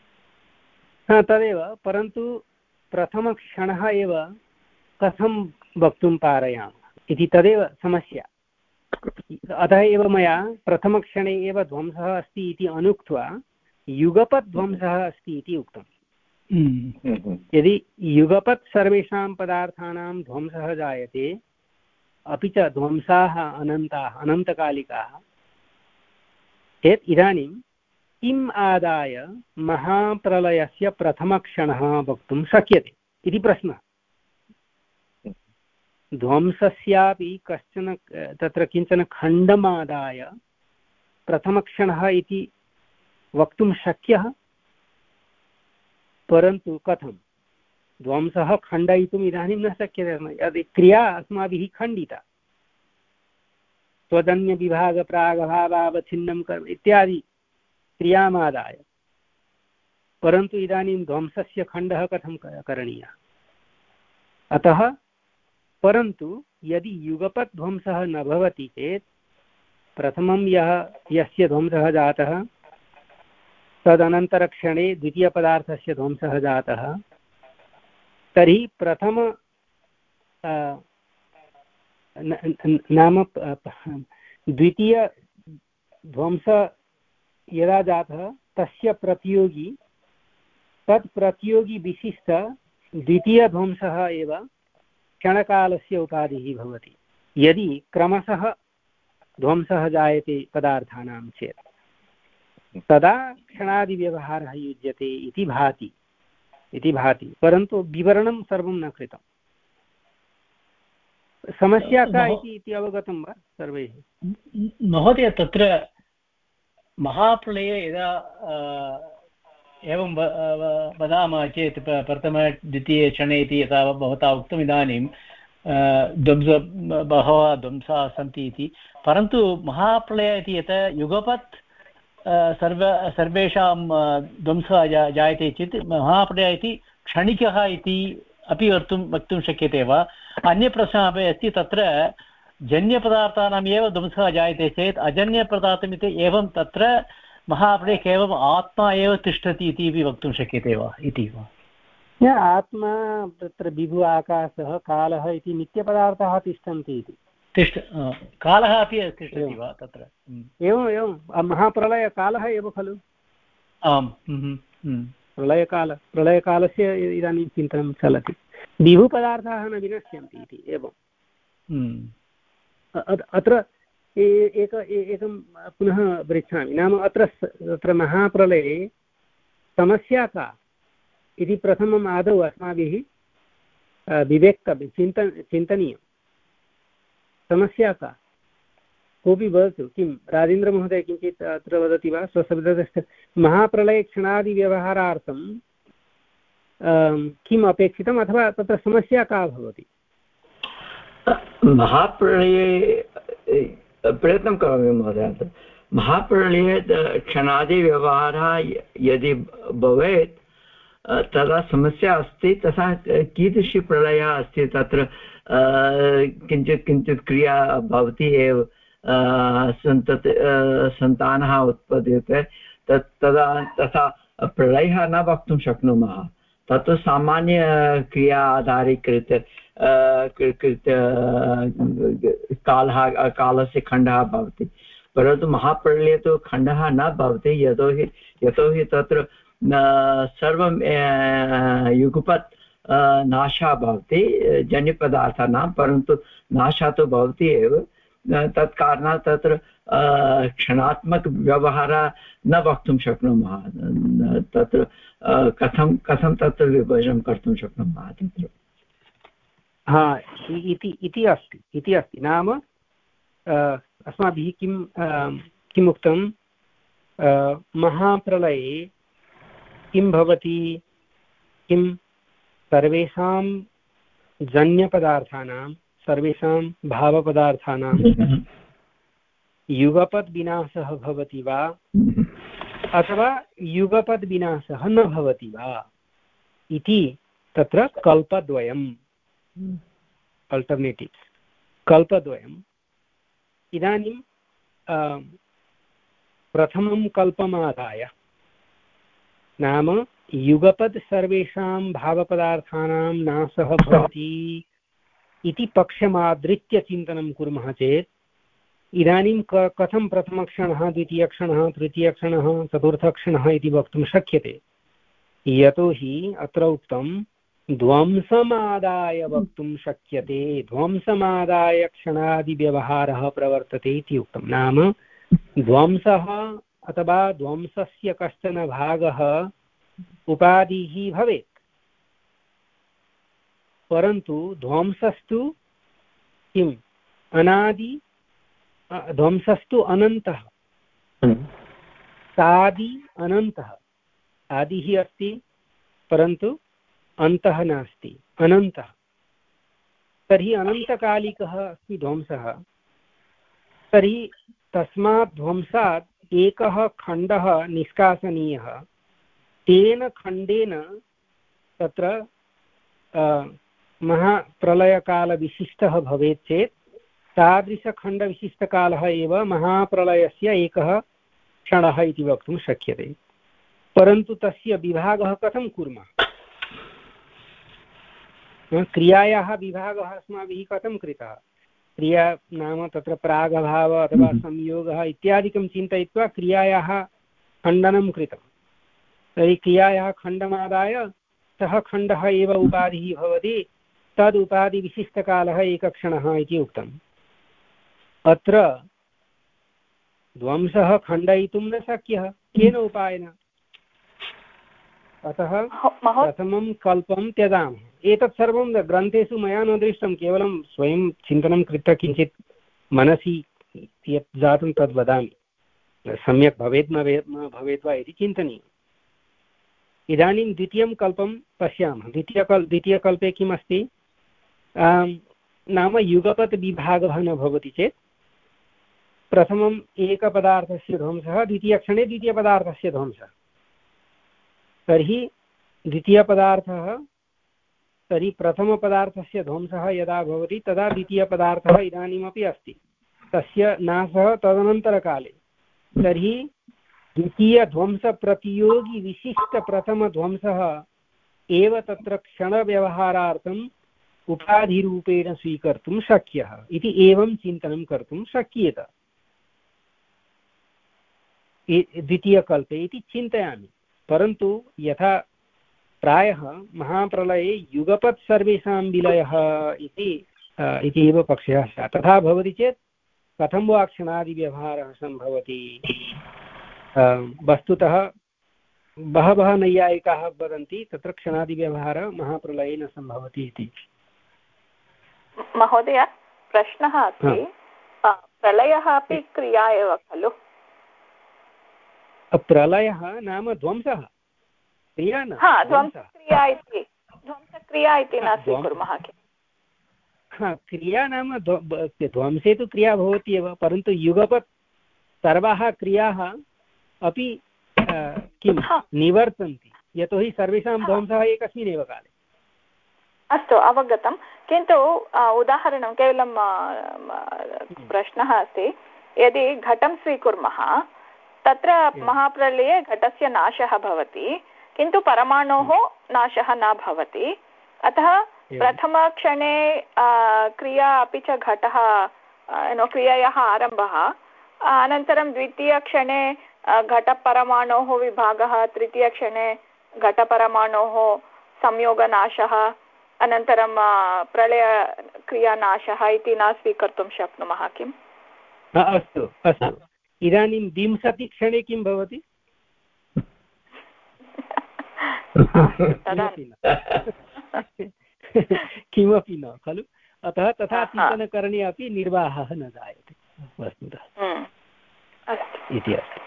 तदेव, परन्तु प्रथमक्षणः एव कथं वक्तुं पारयामः इति तदेव समस्या। अतः एव मया प्रथमक्षणे एव ध्वंसः अस्ति इति अनुक्त्वा युगपत् ध्वंसः अस्ति इति उक्तम्। यदि युगपत् सर्वेषां पदार्थानां ध्वंसः जायते, अपि च ध्वंसाः अनन्ताः अनन्तकालिकाः, चेत् इदानीं किम् आदाय महाप्रलयस्य प्रथमक्षणः वक्तुं शक्यते इति प्रश्नः। ध्वंसस्यापि कश्चन तत्र किञ्चन खण्डमादाय प्रथमक्षणः इति वक्तुं शक्यः, परन्तु कथं? ध्वंसः खण्डयितुम् इदानीं न शक्यते। यदि क्रिया अस्माभिः खण्डिता, त्वदन्यविभागप्रागभावावच्छिन्नं कर्म इत्यादि क्रियामादाय, परन्तु इदानीं ध्वंसस्य खण्डः कथं करणीयः? अतः परन्तु यदि युगपत् ध्वंसः न भवति चेत् प्रथमं यः यस्य ध्वंसः जातः तदनन्तरक्षणे द्वितीयपदार्थस्य ध्वंसः जातः, तर्हि प्रथम नाम द्वितीयध्वंस यदा जातः तस्य प्रतियोगी तत् प्रतियोगी विशिष्ट द्वितीयध्वंसः एव क्षणकालस्य उपाधिः भवति। यदि क्रमशः ध्वंसः जायते पदार्थानां चेत् तदा क्षणादिव्यवहारः युज्यते इति भाति इति भाति परन्तु विवरणं सर्वं न कृतं। समस्या का इति अवगतं वा सर्वैः? महोदय, तत्र महाप्रलये यदा एवं वदामः चेत् प्रथम द्वितीय क्षणे इति यथा भवता उक्तम्, इदानीं ध्वंस बहवः ध्वंसाः सन्ति इति, परन्तु महाप्रलय इति यत् युगपत् सर्व सर्वेषां ध्वंसः जायते चेत् महाप्रलयः इति क्षणिकः इति अपि वक्तुं वक्तुं शक्यते वा? अन्यप्रश्नः अपि अस्ति, तत्र जन्यपदार्थानाम् एव ध्वंसः जायते चेत् अजन्यपदार्थमिति एवं तत्र महाप्रलये केवलम् आत्मा एव तिष्ठति इति अपि वक्तुं शक्यते वा इति वा? आत्मा तत्र विभु आकाशः कालः इति नित्यपदार्थाः तिष्ठन्ति इति तिष्ठ कालः अपि तिष्ठति वा तत्र? एवम् एवं महाप्रलयकालः एव खलु? आम्, प्रलयकाल प्रलयकालस्य इदानीं चिन्तनं चलति। विभुपदार्थाः न विनश्यन्ति इति एवम्। अत्र एक एकं पुनः पृच्छामि, नाम अत्र तत्र महाप्रलये समस्या का इति प्रथमम् आदौ अस्माभिः विवेक्तव्यं, चिन्तन चिन्तनीयं। समस्या का? कोऽपि वदतु। किं राजेन्द्रमहोदय किञ्चित् अत्र वदति वा स्वशब्दतः? महाप्रलये क्षणादिव्यवहारार्थं किम् अपेक्षितम् अथवा तत्र समस्या का भवति? महाप्रलये प्रयत्नं करोमि महोदय। महाप्रलये क्षणादिव्यवहारः यदि भवेत् तदा समस्या अस्ति। तथा कीदृशी प्रलयः अस्ति तत्र किञ्चित् किञ्चित् क्रिया भवति एव, सन्तत् सन्तानः उत्पद्यते, तत् तदा तथा प्रलयः न वक्तुं शक्नुमः। तत्तु सामान्यक्रिया आधारीकृत्य कृत्य कालः कालस्य खण्डः भवति, परन्तु महाप्रलये तु खण्डः न भवति, यतोहि यतोहि तत्र सर्वं युगपत् नाशः भवति जन्यपदार्थानां, परन्तु नाशः तु भवति एव। तत् कारणात् तत्र क्षणात्मकव्यवहारः न वक्तुं शक्नुमः। तत्र कथं कथं तत्र विभजनं कर्तुं शक्नुमः तत्र। हा इति इति अस्ति इति अस्ति नाम अस्माभिः किं किम् उक्तं, महाप्रलये किं भवति, किं सर्वेषां जन्यपदार्थानां सर्वेषां भावपदार्थानां युगपद्विनाशः भवति वा अथवा युगपद्विनाशः न भवति वा इति तत्र कल्पद्वयम्, अल्टर्नेटिव्स् कल्पद्वयम्। इदानीं प्रथमं कल्पमादाय नाम युगपद् सर्वेषां भावपदार्थानां नाशः भवति इति पक्षमादृत्य चिन्तनं कुर्मः चेत् इदानीं क कथं प्रथमक्षणः, द्वितीयक्षणः, तृतीयक्षणः, चतुर्थक्षणः इति वक्तुं शक्यते, यतोहि अत्र उक्तं ध्वंसमादाय वक्तुं शक्यते, ध्वंसमादाय क्षणादिव्यवहारः प्रवर्तते इति उक्तं। नाम ध्वंसः अथवा ध्वंसस्य कश्चन भागः उपाधिः भवेत्, परन्तु ध्वंसस्तु किम् अनादि, ध्वंसस्तु अनन्तः, सादि अनन्तः। आदिः अस्ति परन्तु अन्तः नास्ति, अनन्तः। तर्हि अनन्तकालिकः अस्ति ध्वंसः। तर्हि तस्मात् ध्वंसात् एकः खण्डः निष्कासनीयः, तेन खण्डेन तत्र महाप्रलयकालविशिष्टः भवेत् चेत् तादृशखण्डविशिष्टकालः एव महाप्रलयस्य एकः क्षणः इति वक्तुं शक्यते। परन्तु तस्य विभागः कथं कुर्मः, क्रियायाः विभागः अस्माभिः कथं कृतः, क्रिया नाम तत्र प्रागभावः अथवा संयोगः इत्यादिकं चिन्तयित्वा क्रियायाः खण्डनं कृतं। तर्हि क्रियायाः खण्डमादाय सः खण्डः एव उपाधिः भवति, तद् उपाधिविशिष्टकालः एकक्षणः इति उक्तम्। अत्र ध्वंसः खण्डयितुं न शक्यः, केन उपायेन? अतः प्रथमं कल्पं त्यजामः। एतत् सर्वं ग्रन्थेषु मया न दृष्टं, केवलं स्वयं चिन्तनं कृत्वा किञ्चित् मनसि यत् जातं तद् वदामि, सम्यक् भवेत् न भवेत् वा इति चिन्तनीयम्। इदानीं द्वितीयं कल्पं पश्यामः। द्वितीयकल् द्वितीयकल्पे किम् अस्ति, नाम युगपत् विभागः न भवति चेत् प्रथमम् एकपदार्थस्य ध्वंसः, द्वितीयक्षणे द्वितीयपदार्थस्य ध्वंसः। तर्हि द्वितीयपदार्थः, तर्हि प्रथमपदार्थस्य ध्वंसः यदा भवति तदा द्वितीयपदार्थः इदानीमपि अस्ति, तस्य नाशः तदनन्तरकाले। तर्हि द्वितीयध्वंसप्रतियोगी विशिष्टप्रथमध्वंसः एव तत्र क्षणव्यवहारार्थम् उपाधिरूपेण स्वीकर्तुं शक्यः इति एवं चिन्तनं कर्तुं शक्येत द्वितीयकल्पे इति चिन्तयामि। परन्तु यथा प्रायः महाप्रलये युगपत् सर्वेषां विलयः इति इति एव पक्षः स्यात्। तथा भवति चेत् कथं वा क्षणादिव्यवहारः सम्भवति? वस्तुतः बहवः नैयायिकाः वदन्ति तत्र क्षणादिव्यवहारः महाप्रलये न सम्भवति इति। महोदय, प्रश्नः अस्ति, प्रलयः अपि क्रिया एव खलु? प्रलयः नाम ध्वंसः, क्रिया न। हा, ध्वंसक्रिया इति ध्वंसक्रिया इति न स्वीकुर्मः। हा, क्रिया नाम ध्वंसे तु क्रिया भवति एव, परन्तु युगपत् सर्वाः क्रियाः अपि किं निवर्तन्ति, यतोहि सर्वेषां ध्वंसः एकस्मिन्नेव काले। अस्तु, अवगतं। किन्तु उदाहरणं केवलं प्रश्नः अस्ति, यदि घटं स्वीकुर्मः, तत्र महाप्रलये घटस्य नाशः भवति, किन्तु परमाणोः नाशः न भवति। अतः प्रथमक्षणे क्रिया अपि च घटः क्रियायाः आरम्भः, अनन्तरं द्वितीयक्षणे घटपरमाणोः विभागः, तृतीयक्षणे घटपरमाणोः संयोगनाशः, अनन्तरं प्रलयक्रियानाशः इति न स्वीकर्तुं शक्नुमः किम्? अस्तु अस्तु, इदानीं विंशतिक्षणे किं भवति? किमपि न खलु। अतः तथा चिन्तनकरणे अपि निर्वाहः न जायते वस्तुतः इति अस्ति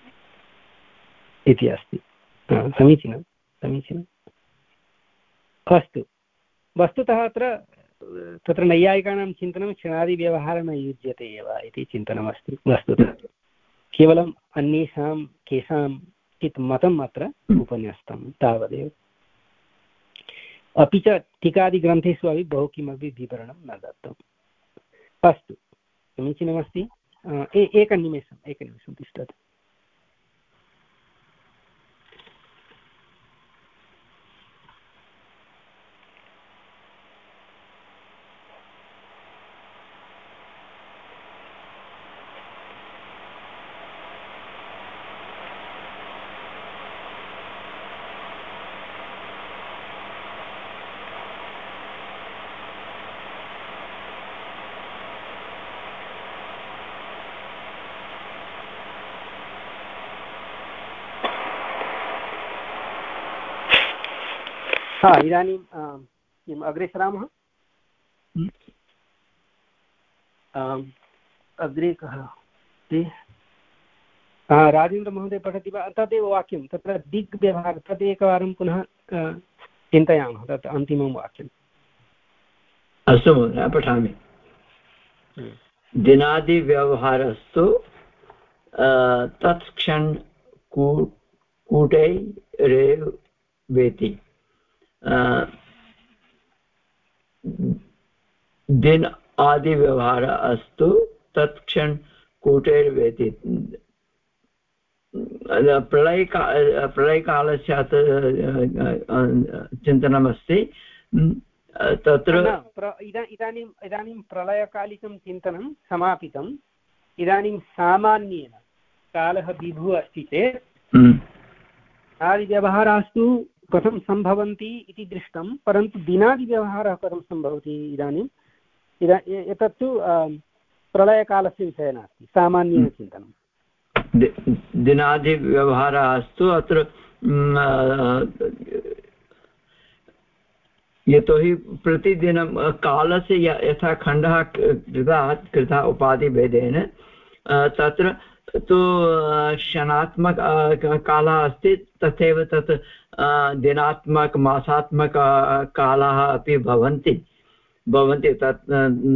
इति अस्ति समीचीनं समीचीनम्। अस्तु, वस्तुतः अत्र तत्र नैयायिकानां चिन्तनं क्षणादिव्यवहारः न युज्यते एव इति चिन्तनमस्ति वस्तुतः। केवलम् अन्येषां केषाञ्चित् मतम् अत्र उपन्यस्तं तावदेव। अपि च टीकादिग्रन्थेषु अपि बहु किमपि विवरणं न दत्तम्। अस्तु, समीचीनमस्ति। एकनिमेषम् एकनिमेषं तिष्ठतु। हा, इदानीं किम् अग्रे सरामः? अग्रे कः राजेन्द्रमहोदय पठति वा? तदेव वाक्यं, तत्र दिग् व्यवहारः, तद् एकवारं पुनः चिन्तयामः, तत् अन्तिमं वाक्यम्। अस्तु महोदय, पठामि। दिनादिव्यवहारस्तु तत्क्षण कूटै रेवेति। दिन आदि व्यवहार अस्तु तत्क्षण कूटैर्वेति। प्रलयकाल प्रलयकालस्य चिन्तनमस्ति तत्र। इदानीम् इदानीं प्रलयकालिकं चिन्तनं समापितम्। इदानीं सामान्येन कालः विभुः अस्ति चेत् आदिव्यवहारास्तु कथं सम्भवन्ति इति दृष्टं, परन्तु दिनादिव्यवहारः कथं सम्भवति इदानीम् इदा एतत्तु प्रलयकालस्य विषयः नास्ति, सामान्येन चिन्तनं। दिनादिव्यवहारः अस्तु अत्र यतोहि प्रतिदिनं कालस्य यथा खण्डः कृतः कृतः उपाधिभेदेन, तत्र तु क्षणात्मक कालः अस्ति, तथैव तत् दिनात्मक मासात्मक कालाः अपि भवन्ति भवन्ति तत्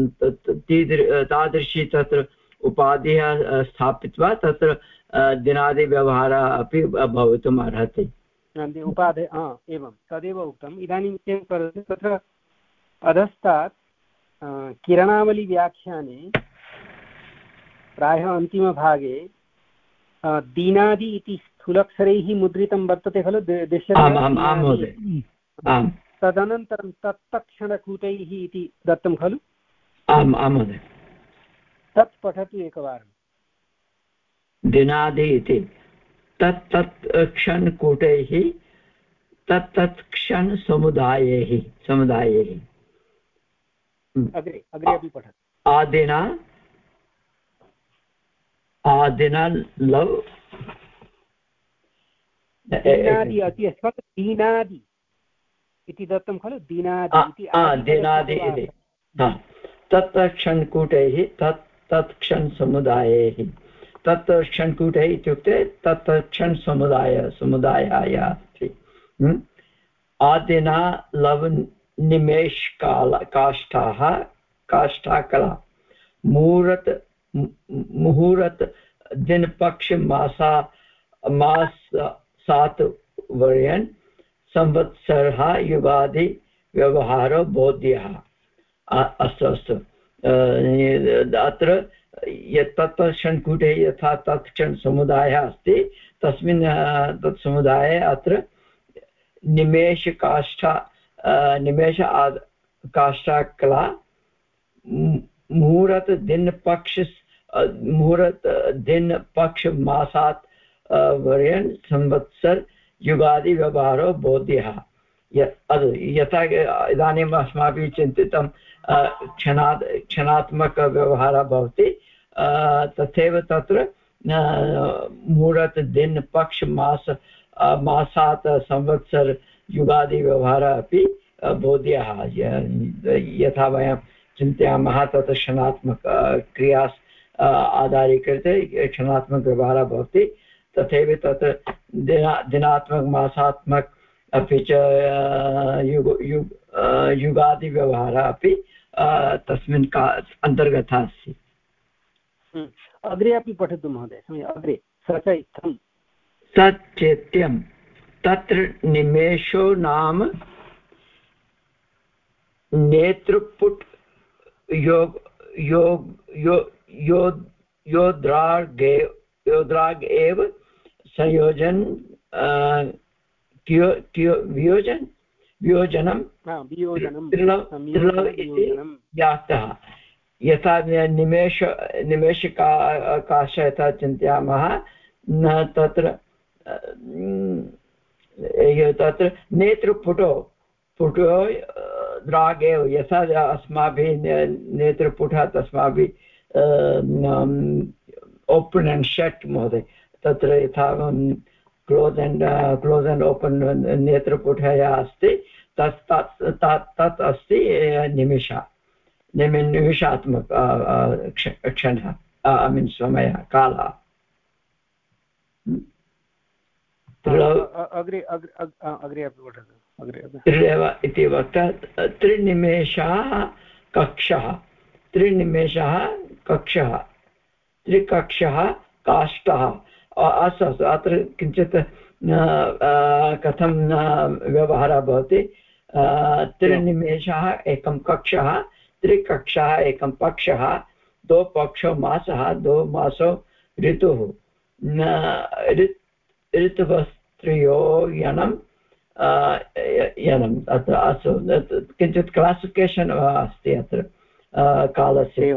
तादृशी तत्र उपाधिः स्थापित्वा तत्र दिनादिव्यवहारः अपि भवितुम् अर्हति। उपाधि एवं तदेव उक्तम्। इदानीं किं करोति, तत्र अधस्तात् किरणावलिव्याख्याने प्रायः अन्तिमभागे दीनादि इति स्थूलक्षरैः मुद्रितं वर्तते खलु, दृश्यते। तदनन्तरं तत्तक्षणकूटैः इति दत्तं खलु। आम् आम् महोदय, तत् पठतु एकवारं। दिनादि इति तत् तत् क्षणकूटैः तत् तत् क्षणसमुदायैः समुदायैः अग्रे अग्रे अपि पठतु। आदिना आदिना लव दीनादि अति अस्माकं दीनादि इति दत्तं खलु। दीनादि इति दीनादि इति तत् क्षणकूटैः तत् तत् क्षणसमुदायैः। तत् क्षणकूटैः इत्युक्ते तत् क्षणसमुदाय समुदायाय अस्ति। आदिना लव निमेषकाल काष्ठाः काष्ठाकला मुहूर्त मुहूर्त दिन पक्ष मासा मासात् वर्यन् संवत्सरः युगादि व्यवहारो बोध्यः। अस्तु अस्तु अत्र यत् तत्क्षणकूटे यथा तत्क्षणसमुदायः अस्ति तस्मिन् तत् समुदाये अत्र निमेषकाष्ठा निमेष काष्ठाकला मुहूर्त दिन पक्ष मुहूर्त दिन पक्ष मासात् वर्यन् संवत्सर युगादि व्यवहारो बोध्यः। यथा इदानीम् अस्माभिः चिन्तितं क्षणात् क्षणात्मकव्यवहारः भवति तथैव तत्र मुहूर्त दिन पक्ष मास मासात् संवत्सर युगादिव्यवहारः अपि बोध्यः। यथा वयं चिन्तयामः तत्र क्षणात्मक क्रिया आधारीकृत्य क्षणात्मकव्यवहारः भवति तथैव तत्र दिना दिनात्मक मासात्मक अपि च युग युग युगादिव्यवहारः अपि तस्मिन् का अन्तर्गतः अस्ति। अग्रे अपि पठतु महोदय। अग्रे स च इत्थं सचेत्यं तत्र निमेषो नाम नेत्रपुट योग योग यो योद्रागे योद्राग एव संयोजन वियोजन वियोजनं व्याप्तः। यथा निमेष निमेषका काश यथा चिन्तयामः न तत्र तत्र नेत्रपुटो पुटो द्रागेव यथा अस्माभिः नेत्रपुटः तस्माभिः ओपन् एण्ड् शट् महोदय तत्र यथा close and close and open नेत्रपुटः अस्ति तत् तत् तत् अस्ति निमिष निमि निमिषात्मक क्षणः ऐ मीन् समयः कालः। अग्रे अग्रे अपि वदतु। अग्रे त्रिरेव इति वक्ता त्रिनिमेषाः कक्षः त्रिनिमेषः कक्षः त्रिकक्षः काष्ठः। अस्तु अस्तु अत्र किञ्चित् कथं व्यवहारः भवति। त्रिनिमेषः एकं कक्षः त्रिकक्षः एकं पक्षः दो पक्षो मासः दो मासो ऋतुः ऋतुवस्त्रियो यनं यनं अत्र अस्तु किञ्चित् क्लासिफिकेशन् अस्ति अत्र कालस्य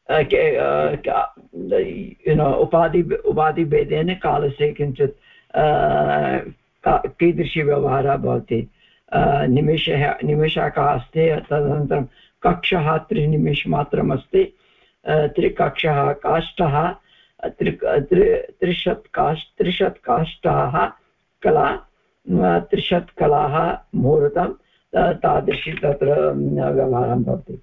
उपाधि उपाधिभेदेन कालस्य किञ्चित् कीदृशी व्यवहारः भवति। निमेषः निमेषः कः अस्ति तदनन्तरं कक्षः त्रिनिमेषमात्रम् अस्ति त्रिकक्षः काष्ठः त्रि त्रिशत् काष्ठ त्रिशत् काष्ठाः कला त्रिशत् कलाः मुहूर्तं तादृशी तत्र व्यवहारं भवति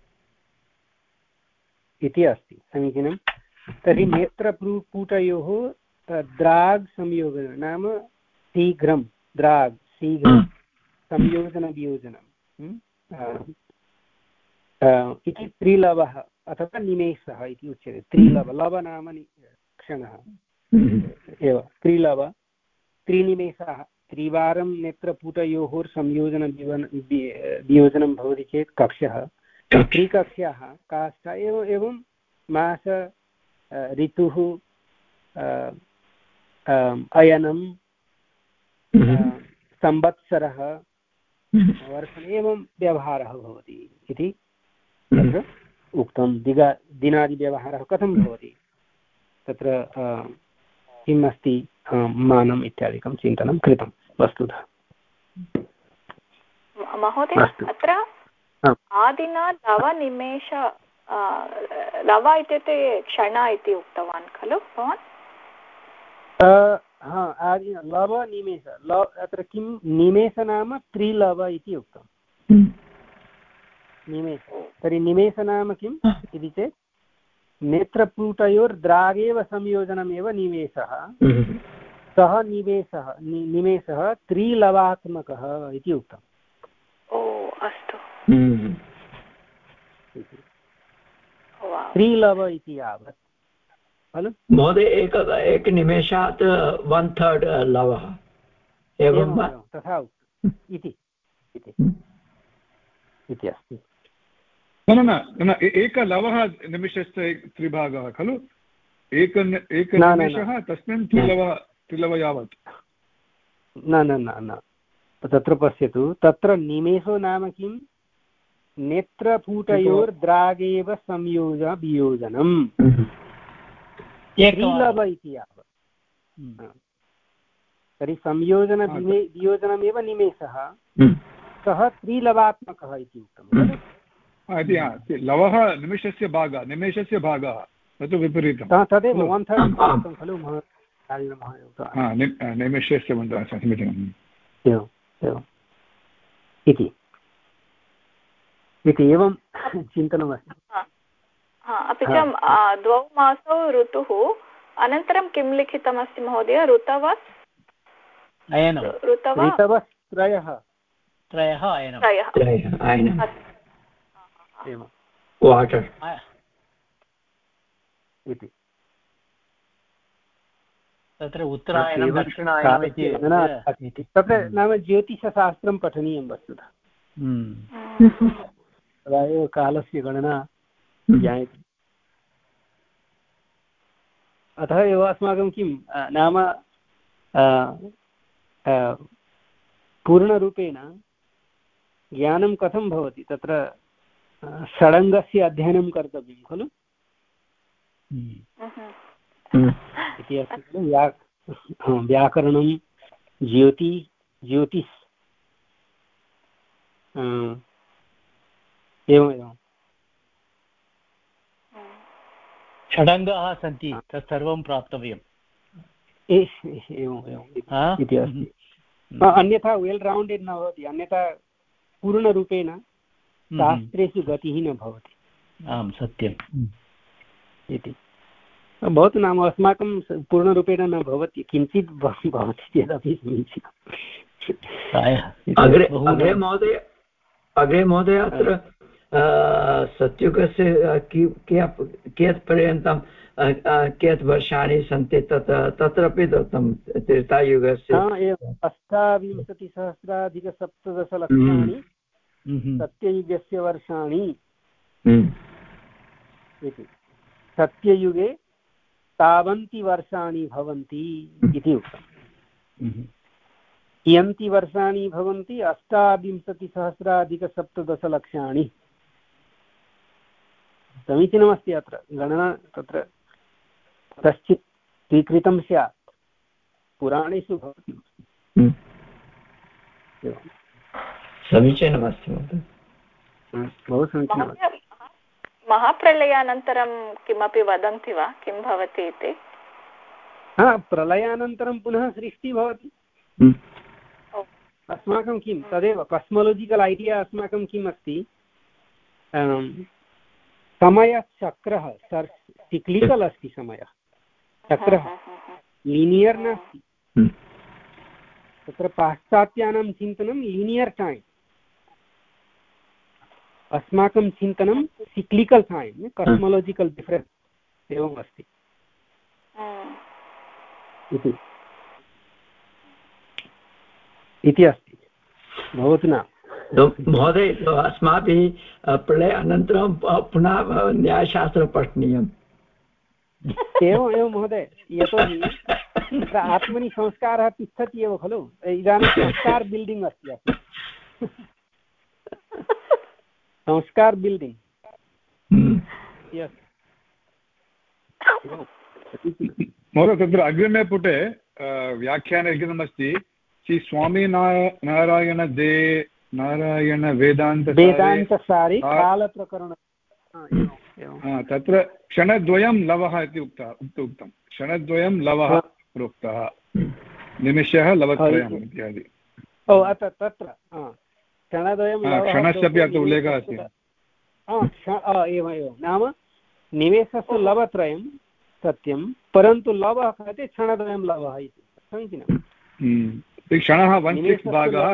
इति अस्ति। समीचीनं। तर्हि नेत्रपुटयोः द्राग् संयोजनं नाम शीघ्रं द्राग् शीघ्रं संयोजनवियोजनं इति त्रिलवः अथवा निमेषः इति उच्यते। त्रिलव लव नाम क्षणः एव त्रिलव त्रिनिमेषाः त्रिवारं नेत्रपुटयोः संयोजन वियोजनं भवति चेत् कक्षः त्रिकक्ष्याः काष्ठ एवम् एवं मास ऋतुः अयनं संवत्सरः वर्षम् एवं व्यवहारः भवति इति तत्र उक्तं। दिगा दिनादिव्यवहारः कथं भवति तत्र किम् अस्ति मानम् इत्यादिकं चिन्तनं कृतं वस्तुतः। महोदय अत्र आदिना लवनिमेष लव इत्युक्ते क्षण इति उक्तवान् खलु भवान्? हा आदिना लव निमेष लव अत्र किं निमेष नाम त्रिलव इति उक्तं निमेष। तर्हि निमेष नाम किम् इति चेत् नेत्रपुटयोर्द्रागेव संयोजनमेव निमेषः। सः निमेषः निमेषः त्रिलवात्मकः इति उक्तम्। ओ अस्तु। त्रिलव इति यावत् खलु महोदय एक एकनिमेषात् वन् थर्ड् लवः एवं वा तथा इति इति अस्ति न न न एकलवः निमिषस्य त्रिभागः खलु एक एकनिमेषः तस्मिन् त्रिलव त्रिलव यावत् न न न न तत्र पश्यतु तत्र निमेषो नाम किं नेत्रपूटयोर्द्रागेव संयोज वियोजनम् त्रिलव इति यावत् तर्हि संयोजन वियोजनमेव निमेषः सः त्रिलवात्मकः इति उक्तं लवः निमिषस्य भागः निमेषस्य भागः तत् विपरीतं तदेव वन् थर्ड् खलु निमेषस्य समीचीनम् एवम् एवम् इति इति एवं चिन्तनमस्ति अपि च द्वौ मासौ ऋतुः अनन्तरं किं लिखितमस्ति महोदय ऋतवस् ऋतवस् त्रयः त्रयः वाटर् इति तत्र उत्तरायणं दक्षिणायनम् इति तत्र नाम ज्योतिषशास्त्रं पठनीयं वस्तुतः तदा एव कालस्य गणना ज्ञायते अतः एव अस्माकं किं नाम पूर्णरूपेण ज्ञानं कथं भवति तत्र षडङ्गस्य अध्ययनं कर्तव्यं खलु इति अस्ति खलु व्या व्याकरणं ज्योति ज्योतिस् एवमेवं षडङ्गाः सन्ति तत् सर्वं प्राप्तव्यम् एवम् एवम् इति अस्ति अन्यथा वेल् रौण्डेड् न भवति अन्यथा पूर्णरूपेण शास्त्रेषु गतिः न भवति आम् सत्यम् इति भवतु नाम अस्माकं पूर्णरूपेण न भवति किञ्चित् भवति चेदपि समीचीनम् अग्रे अग्रे महोदय अग्रे महोदय अत्र सत्युगस्य कियत् पर्यन्तं कियत् वर्षाणि सन्ति तत् तत्रापि दत्तं त्रेतायुगस्य अष्टाविंशतिसहस्राधिकसप्तदशलक्षाणि सत्ययुगस्य वर्षाणि इति सत्ययुगे तावन्ति वर्षाणि भवन्ति इति उक्तम् कियन्ति वर्षाणि भवन्ति अष्टाविंशतिसहस्राधिकसप्तदशलक्षाणि समीचीनमस्ति अत्र गणना तत्र कश्चित् स्वीकृतं स्यात् पुराणेषु भवति समीचीनमस्ति बहु समीचीनमस्ति महाप्रलयानन्तरं किमपि वदन्ति वा किं भवति इति हा प्रलयानन्तरं पुनः सृष्टिः भवति अस्माकं किं तदेव कस्मोलजिकल् ऐडिया अस्माकं किम् अस्ति समयचक्रः सिक्लिकल् अस्ति समयः चक्रः लीनियर् नास्ति तत्र पाश्चात्यानां चिन्तनं लीनियर् टैम् अस्माकं चिन्तनं सिक्लिकल् टैम् कस्मोलजिकल् डिफरेन्स् एवम् अस्ति इति इति अस्ति भवतु न महोदय अस्माभिः प्रलय अनन्तरं पुनः न्यायशास्त्रं पठनीयम् एवम् एवं महोदय यतोहि तत्र आत्मनि संस्कारः तिष्ठति एव खलु इदानीं संस्कार बिल्डिङ्ग् अस्ति संस्कार बिल्डिङ्ग् महोदय तत्र अग्रिमे पुटे व्याख्याने लिखितमस्ति श्री स्वामीनारायण दे नारायण वेदान्त वेदान्तसारी कालप्रकरण तत्र क्षणद्वयं लवः इति उक्तः उक्तं क्षणद्वयं लवः प्रोक्तः निमिषः लवत्रयम् इत्यादि ओ अत्र तत्र क्षणद्वयं क्षणस्यापि अत्र उल्लेखः अस्ति एवम् एवं नाम निमेषस्य लवत्रयं सत्यं परन्तु लवः कहते क्षणद्वयं लवः इति समीचीनम् क्षणः वन् सिक्स् भागः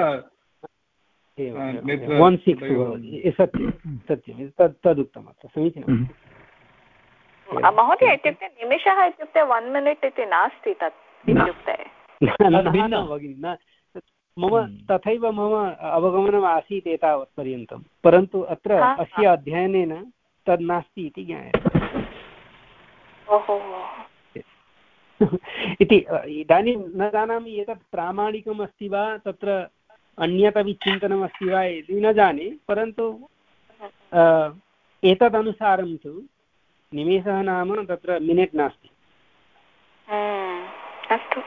वन् सिक्स् सत्यं सत्यं तद् तदुक्तम् अत्र समीचीनम् महोदय इत्युक्ते निमिषः इत्युक्ते वन् मिनिट् इति नास्ति तत् इत्युक्ते भगिनि मम तथैव मम अवगमनम् आसीत् एतावत् पर्यन्तं परन्तु अत्र अस्य अध्ययनेन तद् नास्ति इति ज्ञायते इति इदानीं न जानामि एतत् प्रामाणिकम् अस्ति वा तत्र अन्यतपि चिन्तनम् अस्ति वा इति न जाने परन्तु एतदनुसारं तु निमेषः नाम तत्र मिनिट् नास्ति अस्तु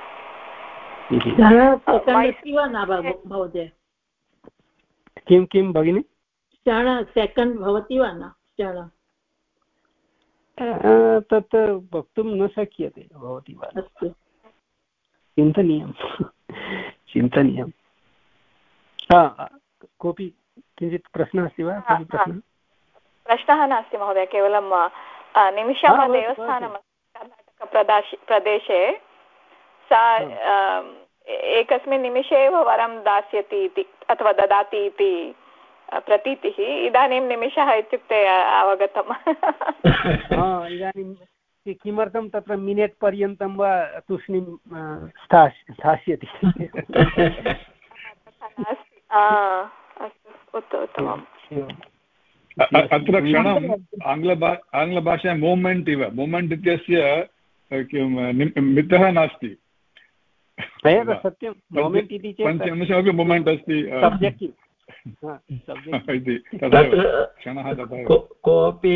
किं किं भगिनि क्षण सेकण्ड् भवति वा न क्षण तत् वक्तुं न शक्यते भवति वा अस्तु चिन्तनीयं चिन्तनीयं कोऽपि किञ्चित् प्रश्नः अस्ति वा कोऽपि प्रश्नः प्रश्नः नास्ति महोदय केवलं निमिषः देवस्थानमस्ति कर्णाटकप्रदेशे प्रदेशे सा एकस्मिन् निमिषे एव वरं दास्यति इति अथवा ददाति इति प्रतीतिः इदानीं निमिषः इत्युक्ते अवगतम् इदानीं किमर्थं तत्र मिनिट् पर्यन्तं वा तूष्णीं स्थास्यति उत्तमम् अत्र क्षणम् आङ्ग्लभा आङ्ग्लभाषायां मोमेण्ट् इव मोमेण्ट् इत्यस्य मितः नास्ति सत्यं मोमेण्ट् इति चेत् पञ्चनिमिषमपि मोमेण्ट् अस्ति कोऽपि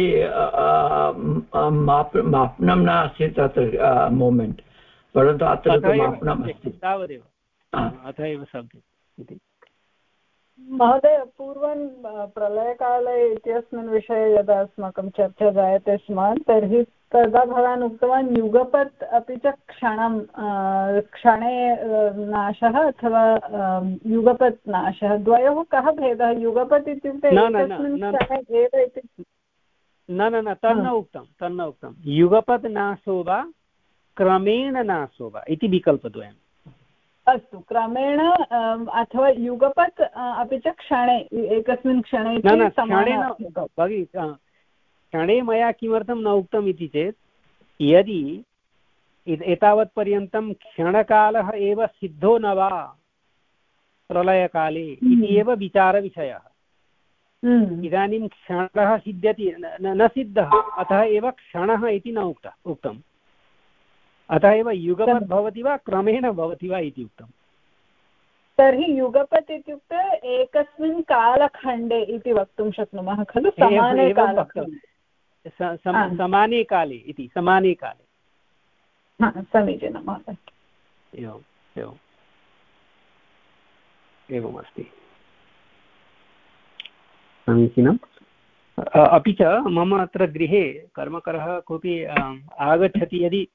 मापनं नास्ति तत्र मोमेण्ट् परन्तु अत्र मापनम् अस्ति तावदेव अत एव सब्जेक्ट् इति महोदय पूर्वं प्रलयकाले इत्यस्मिन् विषये यदा अस्माकं चर्चा जायते स्म तर्हि तदा भवान् उक्तवान् युगपत् अपि च क्षणं क्षणे नाशः अथवा युगपत् नाशः द्वयोः कः भेदः युगपत् इत्युक्ते एकस्मिन् क्षणे एव इति न न न तन्न उक्तं तन्न उक्तं युगपत् नाशो वा क्रमेण नाशो वा इति विकल्पद्वयम् अस्तु क्रमेण अथवा युगपत् अपि च क्षणे एकस्मिन् क्षणे भगिनि क्षणे मया किमर्थं न उक्तम् इति चेत् यदि एतावत्पर्यन्तं क्षणकालः एव सिद्धो न वा प्रलयकाले इति एव विचारविषयः इदानीं क्षणः सिद्ध्यति न सिद्धः अतः एव क्षणः इति न उक्तः उक्तम् अतः एव युगपत् भवति वा क्रमेण भवति वा इति उक्तम् तर्हि युगपत् इत्युक्ते एकस्मिन् कालखण्डे इति वक्तुं शक्नुमः खलु समाने कालखण्डे समाने काले इति समाने काले समीचीनं महोदय एवम् एवम् एवमस्ति समीचीनम् अपि च मम अत्र गृहे कर्मकरः कोऽपि आगच्छति यदि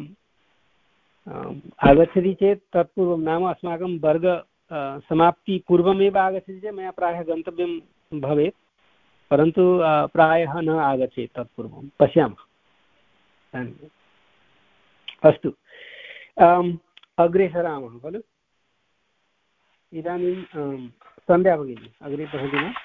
आगच्छति चेत् तत्पूर्वं नाम अस्माकं वर्ग समाप्तिपूर्वमेव आगच्छति चेत् मया प्रायः गन्तव्यं भवेत् परन्तु प्रायः न आगच्छेत् तत्पूर्वं पश्यामः अस्तु अग्रे सरामः खलु इदानीं सन्ध्या भगिनी अग्रे पठति न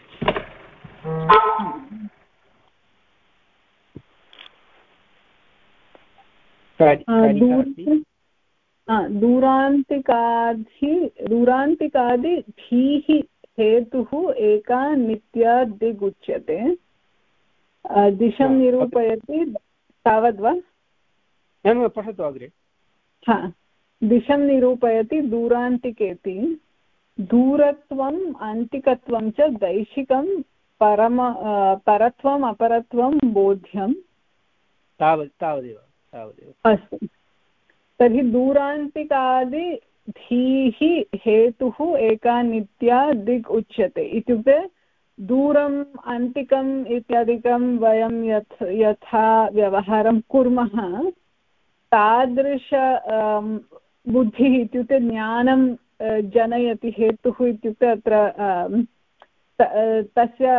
दूरान्तिकाधि दूरान्तिकादि धीः हेतुः एका नित्या दिगुच्यते दिशं निरूपयति तावद्वा पठतु अग्रे हा दिशं निरूपयति दूरान्तिकेति दूरत्वम् अन्तिकत्वं च दैशिकं परम परत्वम् अपरत्वं बोध्यं तावत् तावदेव तावदेव अस्तु तर्हि दूरान्तिकादि धीः हेतुः एका नित्या दिग् उच्यते इत्युक्ते दूरम् अन्तिकम् इत्यादिकं वयं यत् यथा व्यवहारं कुर्मः तादृश बुद्धिः इत्युक्ते ज्ञानं जनयति हेतुः इत्युक्ते अत्र तस्य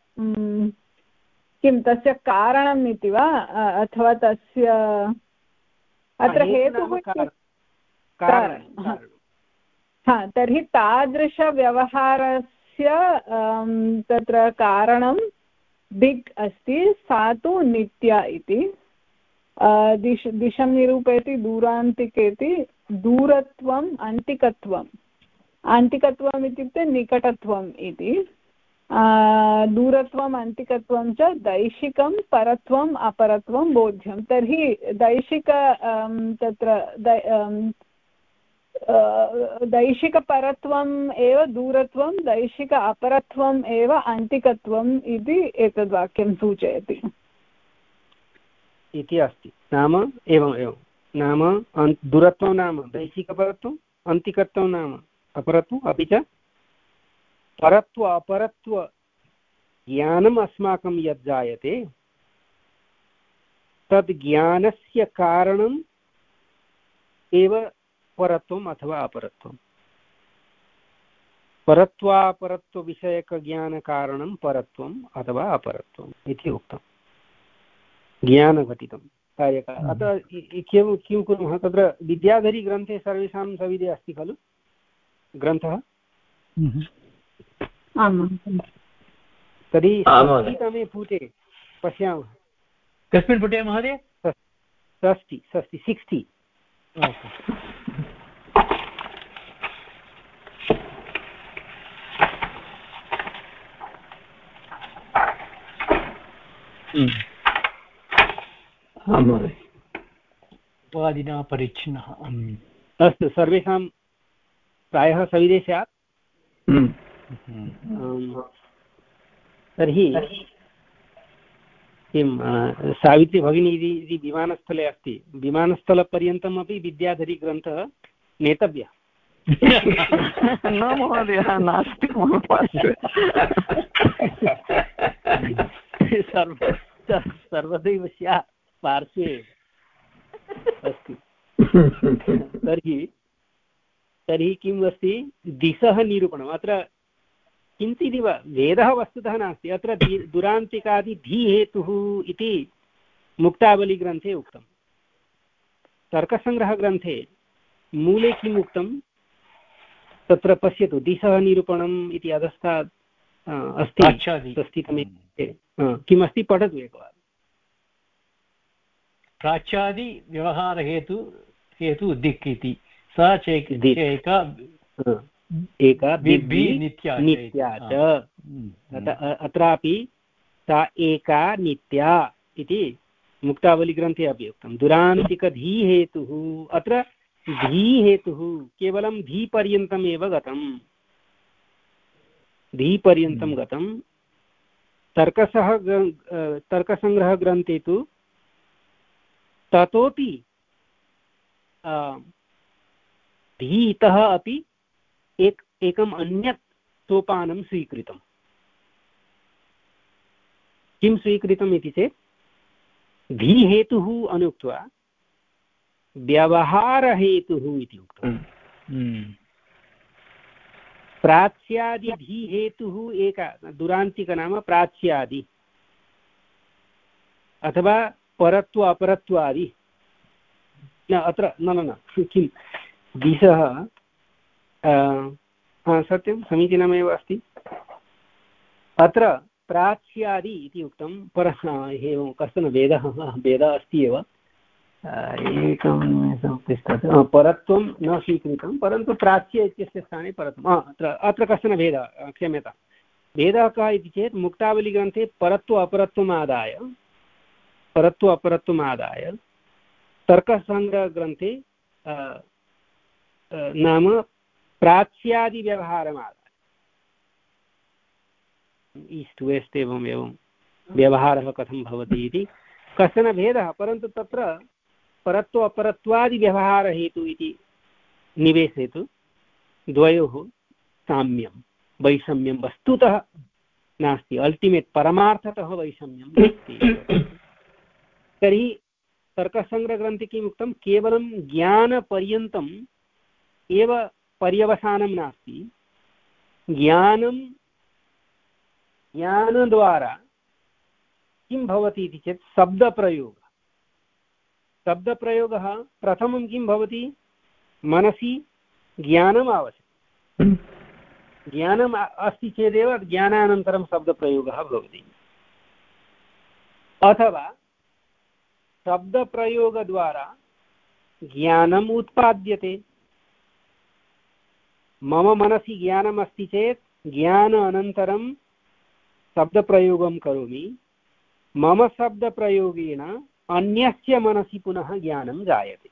किं तस्य कारणम् इति वा अथवा तस्य अत्र हेतुः हा तर्हि तादृशव्यवहारस्य तत्र कारणं दिक् अस्ति सा तु नित्या इति। दिश दिशं निरूपयति दूरान्तिकेति दूरत्वम् अन्तिकत्वम् अन्तिकत्वम् इत्युक्ते निकटत्वम् इति। दूरत्वम् अन्तिकत्वं च दैशिकं परत्वम् अपरत्वं बोध्यं। तर्हि दैशिक तत्र दैशिकपरत्वम् एव दूरत्वं दैशिक अपरत्वम् एव अन्तिकत्वम् इति एतद् वाक्यं सूचयति इति अस्ति। नाम एवम् एवं नाम दूरत्वं नाम दैशिकपरत्वम् अन्तिकत्वं नाम अपरत्वम् अपि च परत्व अपरत्व ज्ञानम् अस्माकं यत् जायते तद् ज्ञानस्य कारणम् एव परत्वम् अथवा अपरत्वम्। परत्वापरत्वविषयकज्ञानकारणं परत्वम् अथवा अपरत्वम् इति उक्तम्। ज्ञानघटितं कार्यकारणम्। अतः किं किं कुर्मः तत्र विद्याधरीग्रन्थे सर्वेषां सविधे अस्ति खलु ग्रन्थः? तर्हि षष्टितमे पुटे पश्यामः। कस्मिन् पुटे महोदय? षष्टि षष्टि सिक्स्टि। उपाधिना परिच्छिन्नः। अस्तु सर्वेषां प्रायः सविधे स्यात्। तर्हि किं सावित्री भगिनी इति विमानस्थले अस्ति, विमानस्थलपर्यन्तमपि विद्याधरीग्रन्थः नेतव्यः। न महोदय नास्ति मम पार्श्वे। सर्वदैव स्यात् पार्श्वे अस्ति। तर्हि तर्हि किम् अस्ति दिशः निरूपणम्। अत्र किञ्चिदिव भेदः वस्तुतः नास्ति। अत्र दुरान्तिकादि धीहेतुः इति मुक्तावलीग्रन्थे उक्तं। तर्कसङ्ग्रहग्रन्थे मूले किम् उक्तं तत्र पश्यतु दिशः निरूपणम् इति अधस्तात् अस्ति षष्टितमे। किमस्ति पठतु एकवारं। प्राच्यादि व्यवहारहेतु हेतु दिक् इति सा चैका एका नित्या च। अत्रापि सा एका नित्या इति मुक्तावलीग्रन्थे अपि उक्तं। दुरान्तिकधीहेतुः अत्र धीहेतुः केवलं धीपर्यन्तम् एव गतं। धीपर्यन्तं गतं। तर्कसः तर्कसङ्ग्रहग्रन्थे तु ततोपि धीतः अपि एक एकम् अन्यत् सोपानं स्वीकृतं। किं स्वीकृतम् इति चेत् धीहेतुः अनुक्त्वा व्यवहारहेतुः इति उक्तम्। प्राच्यादिधीहेतुः एका दुरान्तिक नाम प्राच्यादि अथवा परत्व अपरत्वादि न अत्र न न न किं दिशः सत्यं समीचीनमेव अस्ति। अत्र प्राच्यादि इति उक्तं। परः एवं कश्चन भेदः भेदः अस्ति एव। एकं तिष्ठति। परत्वं न स्वीकृतं परन्तु प्राच्य इत्यस्य स्थाने परत्वम्। अत्र अत्र कश्चन भेदः क्षम्यतां। भेदः कः इति चेत् मुक्तावलीग्रन्थे परत्व अपरत्वमादाय परत्व अपरत्वमादाय तर्कसङ्ग्रहग्रन्थे नाम प्राच्यादिव्यवहारमादाय ईस्ट् वेस्ट् एवम् एवं व्यवहारः कथं भवति इति कश्चन भेदः। परन्तु तत्र परत्व अपरत्वादिव्यवहारहेतु इति निवेशेतु द्वयोः साम्यं वैषम्यं वस्तुतः नास्ति। अल्टिमेट् परमार्थतः वैषम्यं नास्ति। तर्हि तर्कसङ्ग्रहग्रन्थे किम् उक्तं केवलं ज्ञानपर्यन्तम् एव पर्यवसानं नास्ति। ज्ञानं ज्ञानद्वारा किं भवति इति चेत् शब्दप्रयोगः। शब्दप्रयोगः प्रथमं किं भवति मनसि ज्ञानम् आवश्यकं। ज्ञानम् अस्ति चेदेव ज्ञानानन्तरं शब्दप्रयोगः भवति। अथवा शब्दप्रयोगद्वारा ज्ञानम् उत्पाद्यते। मम मनसि ज्ञानम् अस्ति चेत् ज्ञान अनन्तरं शब्दप्रयोगं करोमि। मम शब्दप्रयोगेन अन्यस्य मनसि पुनः ज्ञानं जायते।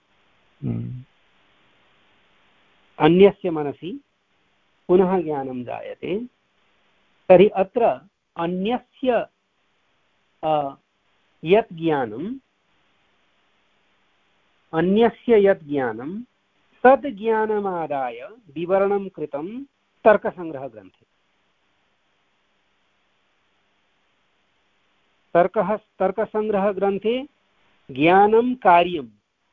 अन्यस्य मनसि पुनः ज्ञानं जायते। तर्हि अत्र अन्यस्य यत् ज्ञानम् अन्यस्य यत् ज्ञानं तद् ज्ञानमादाय विवरणं कृतं तर्कसङ्ग्रहग्रन्थे। तर्कः तर्कसङ्ग्रहग्रन्थे ज्ञानं कार्यं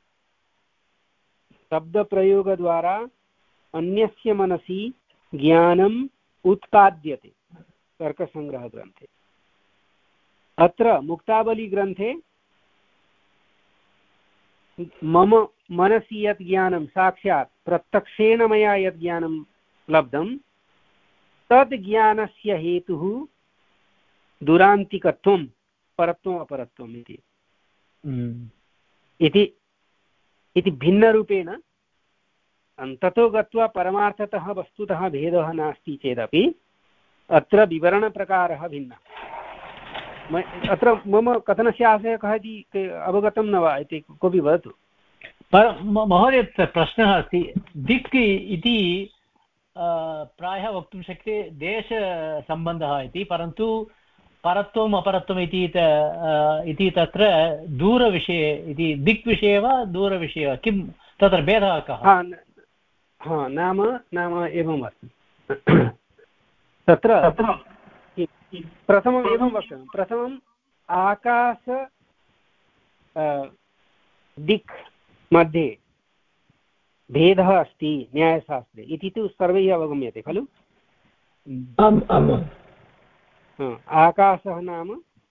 शब्दप्रयोगद्वारा अन्यस्य मनसि ज्ञानम् उत्पाद्यते तर्कसङ्ग्रहग्रन्थे। अत्र मुक्तावलीग्रन्थे मम मनसि यत् ज्ञानं साक्षात् प्रत्यक्षेण मया यत् ज्ञानं लब्धं तद् ज्ञानस्य हेतुः दुरान्तिकत्वं परत्वम् अपरत्वम् इति इति इति भिन्नरूपेण ततो गत्वा परमार्थतः वस्तुतः भेदः नास्ति चेदपि अत्र विवरणप्रकारः भिन्नः। अत्र मम कथनस्य आशयः कः इति अवगतं न वा इति कोऽपि वदतु। महोदय प्रश्नः अस्ति, दिक् इति प्रायः वक्तुं शक्यते देशसम्बन्धः इति, परन्तु परत्वम् अपरत्वम् इति इति तत्र दूरविषये इति दिक् विषये वा दूरविषये वा किं तत्र भेदः कः? हा नाम नाम एवम् अस्ति। तत्र प्रथमम् एवं वक्तव्यं, प्रथमम् आकाश दिक् मध्ये भेदः अस्ति न्यायशास्त्रे इति तु सर्वैः अवगम्यते खलु। आकाशः नाम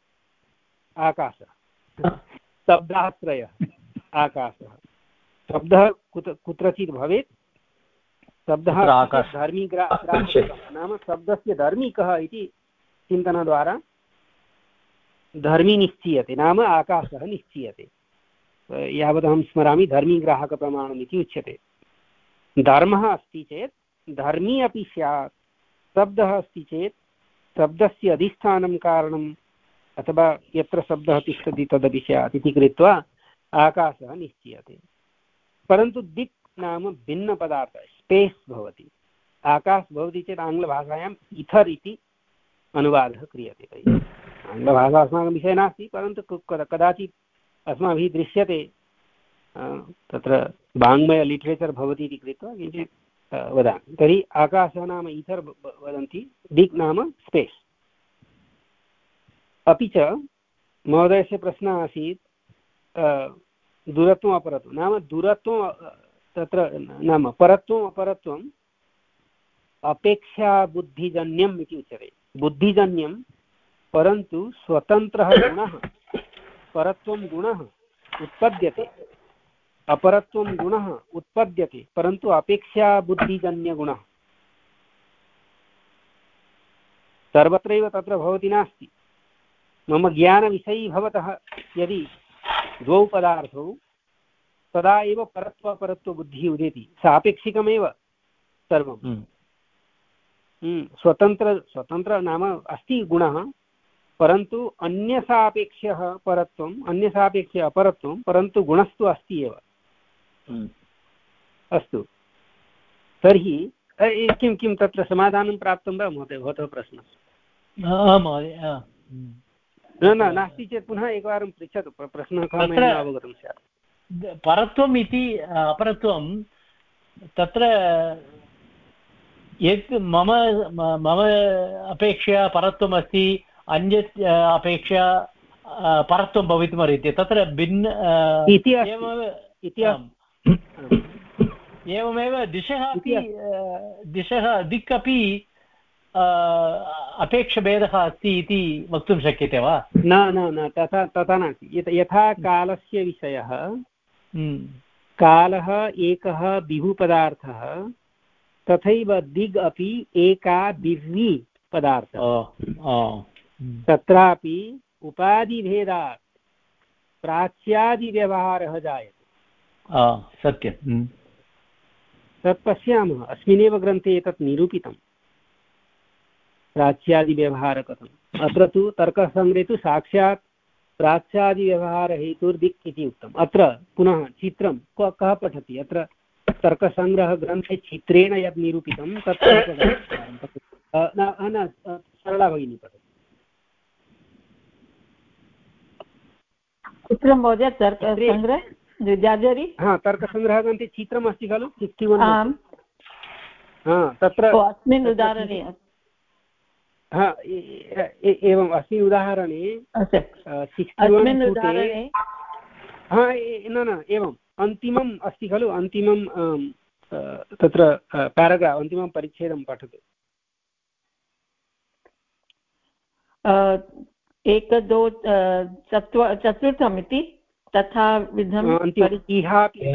आकाशः, शब्दाश्रयः आकाशः। शब्दः कुत्र कुत्रचित् भवेत्, शब्दः धर्मी ग्राहकः नाम शब्दस्य धर्मी कः इति चिन्तनद्वारा धर्मी निश्चीयते, नाम आकाशः निश्चीयते। यावदहं स्मरामि धर्मीग्राहकप्रमाणम् इति उच्यते। धर्मः अस्ति चेत् धर्मी अपि स्यात्, शब्दः अस्ति चेत् शब्दस्य अधिष्ठानं कारणम् अथवा यत्र शब्दः तिष्ठति तदपि स्यात् इति कृत्वा आकाशः निश्चीयते। परन्तु दिक् नाम भिन्नपदार्थः, स्पेस् भवति। आकाश भवति चेत् आङ्ग्लभाषायाम् इथर् इति अनुवादः क्रियते। तर्हि आङ्ग्लभाषा अस्माकं विषयः नास्ति, परन्तु कदाचित् अस्माभिः दृश्यते तत्र वाङ्मय लिटरेचर् भवति इति कृत्वा किञ्चित् वदामि। तर्हि आकाशः नाम इथर् वदन्ति, दिक् नाम स्पेस्। अपि च महोदयस्य प्रश्नः आसीत् दूरत्वम् अपरत्वं, नाम दूरत्वं तत्र नाम परत्वम् अपरत्वम् अपेक्षाबुद्धिजन्यम् इति उच्यते। बुद्धिजन्यं, परन्तु स्वतन्त्रः गुणः परत्वं गुणः उत्पद्यते, अपरत्वं गुणः उत्पद्यते, परन्तु अपेक्षाबुद्धिजन्यगुणः सर्वत्रैव तत्र भवति नास्ति। मम ज्ञानविषयी भवतः यदि द्वौ पदार्थौ तदा एव परत्वापरत्वबुद्धिः उदेति, सापेक्षिकमेव सर्वं। स्वतन्त्र स्वतन्त्र नाम अस्ति गुणः, परन्तु अन्यसापेक्षः परत्वम् अन्यसापेक्ष अपरत्वं, परन्तु गुणस्तु अस्ति एव। अस्तु, तर्हि किं किं तत्र समाधानं प्राप्तं वा महोदय भवतः प्रश्नः? न न नास्ति चेत् पुनः एकवारं पृच्छतु, प्रश्नः कः मया अवगतं स्यात्। परत्वम् इति अपरत्वं तत्र यत् मम मम अपेक्षया परत्वम् अस्ति, अन्यत् अपेक्षया परत्वं भवितुमर्हति, तत्र भिन्न एवमेव दिशः अपि दिशः दिक् अपि अपेक्षभेदः अस्ति इति वक्तुं शक्यते वा? न न न तथा तथा नास्ति। यथा कालस्य विषयः, कालः एकः विभुपदार्थः, तथैव दिग् अपि एका दिव्यी पदार्थः। तत्रापि उपाधिभेदात् प्राच्यादिव्यवहारः जायते। सत्यं तत् पश्यामः अस्मिन्नेव ग्रन्थे एतत् निरूपितं प्राच्यादिव्यवहार कथम्। अत्र तु तर्कसङ्ग्रहे तु साक्षात् प्राच्यादिव्यवहारहेतुर्दिक् इति उक्तम्। अत्र पुनः चित्रं कः पठति? अत्र तर्कसङ्ग्रहग्रन्थे चित्रेण यद् निरूपितं तत् न सरला भगिनी पठति। चित्रं महोदय तर्कसङ्ग्रह विद्याधरी हा तर्कसङ्ग्रहग्रन्थे चित्रम् अस्ति खलु सिक्स्टि वन् तत्र अस्मिन् उदाहरणे हा एवम् अस्मिन् उदाहरणे अस्मिन् उदाहरणे हा न न एवम् अन्तिमम् अस्ति खलु अन्तिमं तत्र पेराग्राफ् अन्तिमं परिच्छेदं पठतु। एकदो चत्व चतुर्थम् इति तथा विधम् इहापि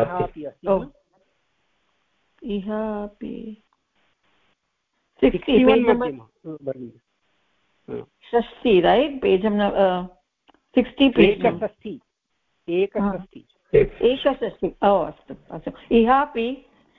इहापि षष्टि रैट् पेजं सिक्स्टि पेज् षष्टि एकषष्टि एकषष्टि ओ अस्तु अस्तु। इहापि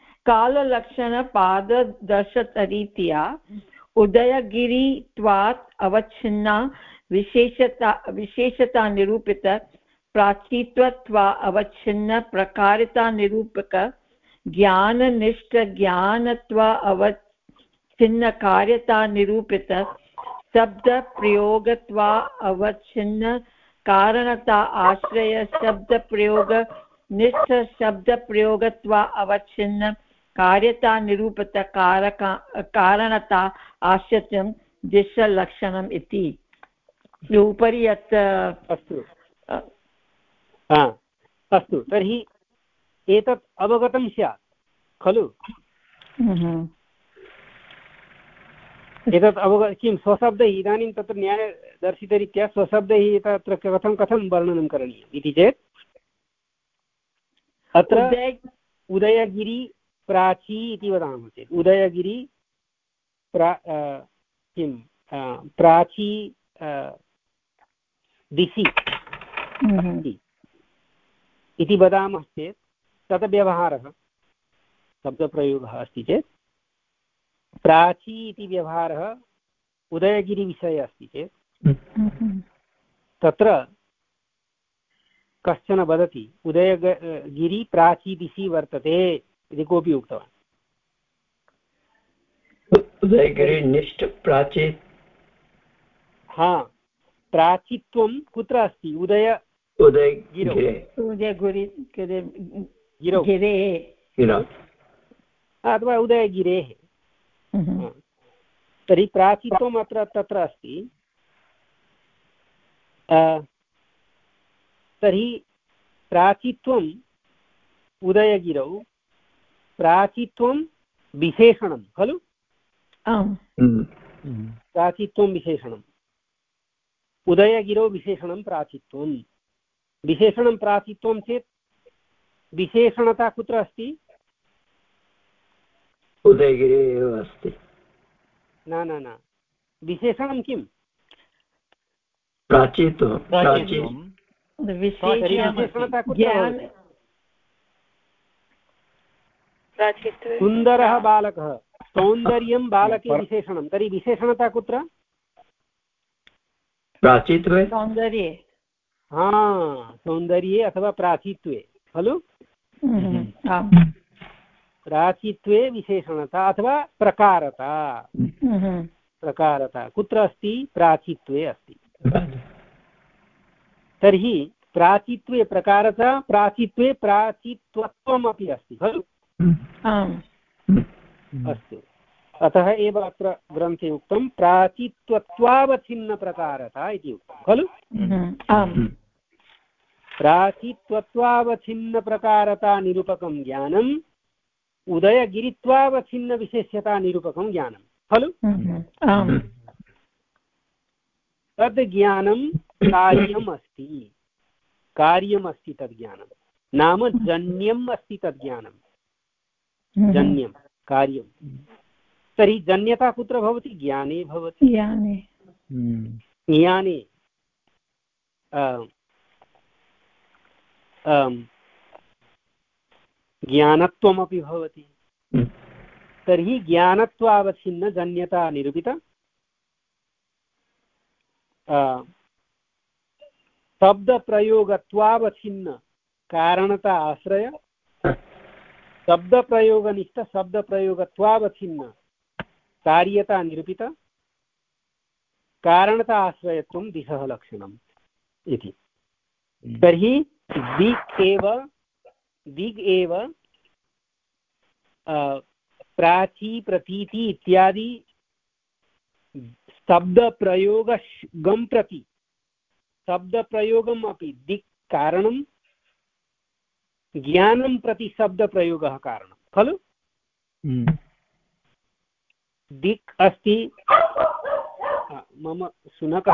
काललक्षणपाददर्शतरीत्या उदयगिरित्वात् अवच्छिन्ना विशेषता विशेषता निरूपित प्राचीत्वत्वा अवच्छिन्न प्रकारिता निरूपक ज्ञाननिष्ठ ज्ञानत्वा अवच्छिन्न कार्यता निरूपित शब्द प्रयोगत्वा अवच्छिन्न कारणता आश्रय शब्द प्रयोग निष्ठ शब्द प्रयोगत्वा अवच्छिन्न कार्यता निरूपित कारका कारणता आश्रितं दिशलक्षणम् इति उपरि यत् अस्तु अस्तु तर्हि एतत् अवगतं स्यात् खलु। एतत् अवग किं स्वशब्दैः इदानीं तत्र न्यायदर्शितरीत्या स्वशब्दैः तत्र कथं कथं वर्णनं करणीयम् इति चेत् अत्र उदयगिरि प्राची इति वदामः चेत् उदयगिरि प्रा किं प्राची दिशि इति वदामः चेत् तत् व्यवहारः शब्दप्रयोगः अस्ति चेत् प्राची इति व्यवहारः उदयगिरिविषये अस्ति चेत् तत्र कश्चन वदति उदयगिरि प्राची दिशि वर्तते इति कोऽपि उक्तवान्। उदयगिरि निष्ठ प्राची हा प्राचित्वं कुत्र अस्ति? उदय उदयगिरौ गिरौ अथवा उदयगिरेः। तर्हि प्राचित्वम् अत्र तत्र अस्ति। तर्हि प्राचित्वम् उदयगिरौ प्राचित्वं विशेषणं खलु। प्राचित्वं विशेषणम् उदयगिरौ विशेषणं प्राचित्वं विशेषणं प्राचित्वं चेत् विशेषणता कुत्र अस्ति? उदयगिरे एव अस्ति। न न न विशेषणं किम्? प्राचीत्वं विशेषणता कुत्र? सुन्दरः बालकः सौन्दर्यं बालके विशेषणं तर्हि विशेषणता कुत्र? प्राचीत्वे सौन्दर्ये। हा सौन्दर्ये अथवा प्राचीत्वे खलु। प्राचीत्वे विशेषणता अथवा प्रकारता प्रकारता कुत्र अस्ति? प्राचीत्वे अस्ति। तर्हि प्राचीत्वे प्रकारता प्राचीत्वे प्राचीत्वत्वम् अपि अस्ति खलु। अस्तु अतः एव अत्र ग्रन्थे उक्तं प्राचीत्वत्वावच्छिन्नप्रकारता इति उक्तं खलु। प्राचीत्वत्वावच्छिन्नप्रकारता निरूपकं ज्ञानम् उदयगिरित्वावच्छिन्नविशेष्यता निरूपकं ज्ञानं खलु। तद् ज्ञानं कार्यम् अस्ति कार्यम् अस्ति तद् ज्ञानं नाम जन्यम् अस्ति तद् ज्ञानं जन्यं कार्यं। तर्हि जन्यता कुत्र भवति? ज्ञाने भवति। ज्ञाने ज्ञाने ज्ञानत्वमपि भवति तर्हि ज्ञानत्वावच्छिन्नजन्यता निरूपिता शब्दप्रयोगत्वावच्छिन्न कारणता आश्रय शब्दप्रयोगनिष्ठ शब्दप्रयोगत्वावच्छिन्न कार्यता निरूपिता कारणता आश्रयत्वं दिशः लक्षणम् इति। तर्हि दिक् एव दिग् एव प्राची प्रतीति इत्यादि शब्दप्रयोगं प्रति शब्दप्रयोगम् अपि दिक् कारणं ज्ञानं प्रति शब्दप्रयोगः कारणं खलु। दिक् अस्ति मम शुनकः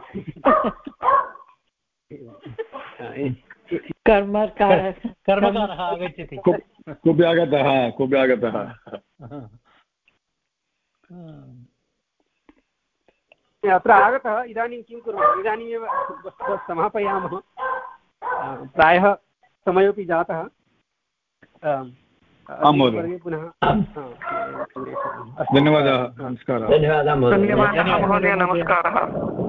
कर्मकारः कर्मकारः आगच्छति कोऽपि आगतः कोऽपि आगतः अत्र आगतः। इदानीं किं कुर्मः इदानीमेव समापयामः प्रायः समयोपि जातः। पुनः धन्यवादः नमस्कारः धन्यवादः महोदय नमस्कारः।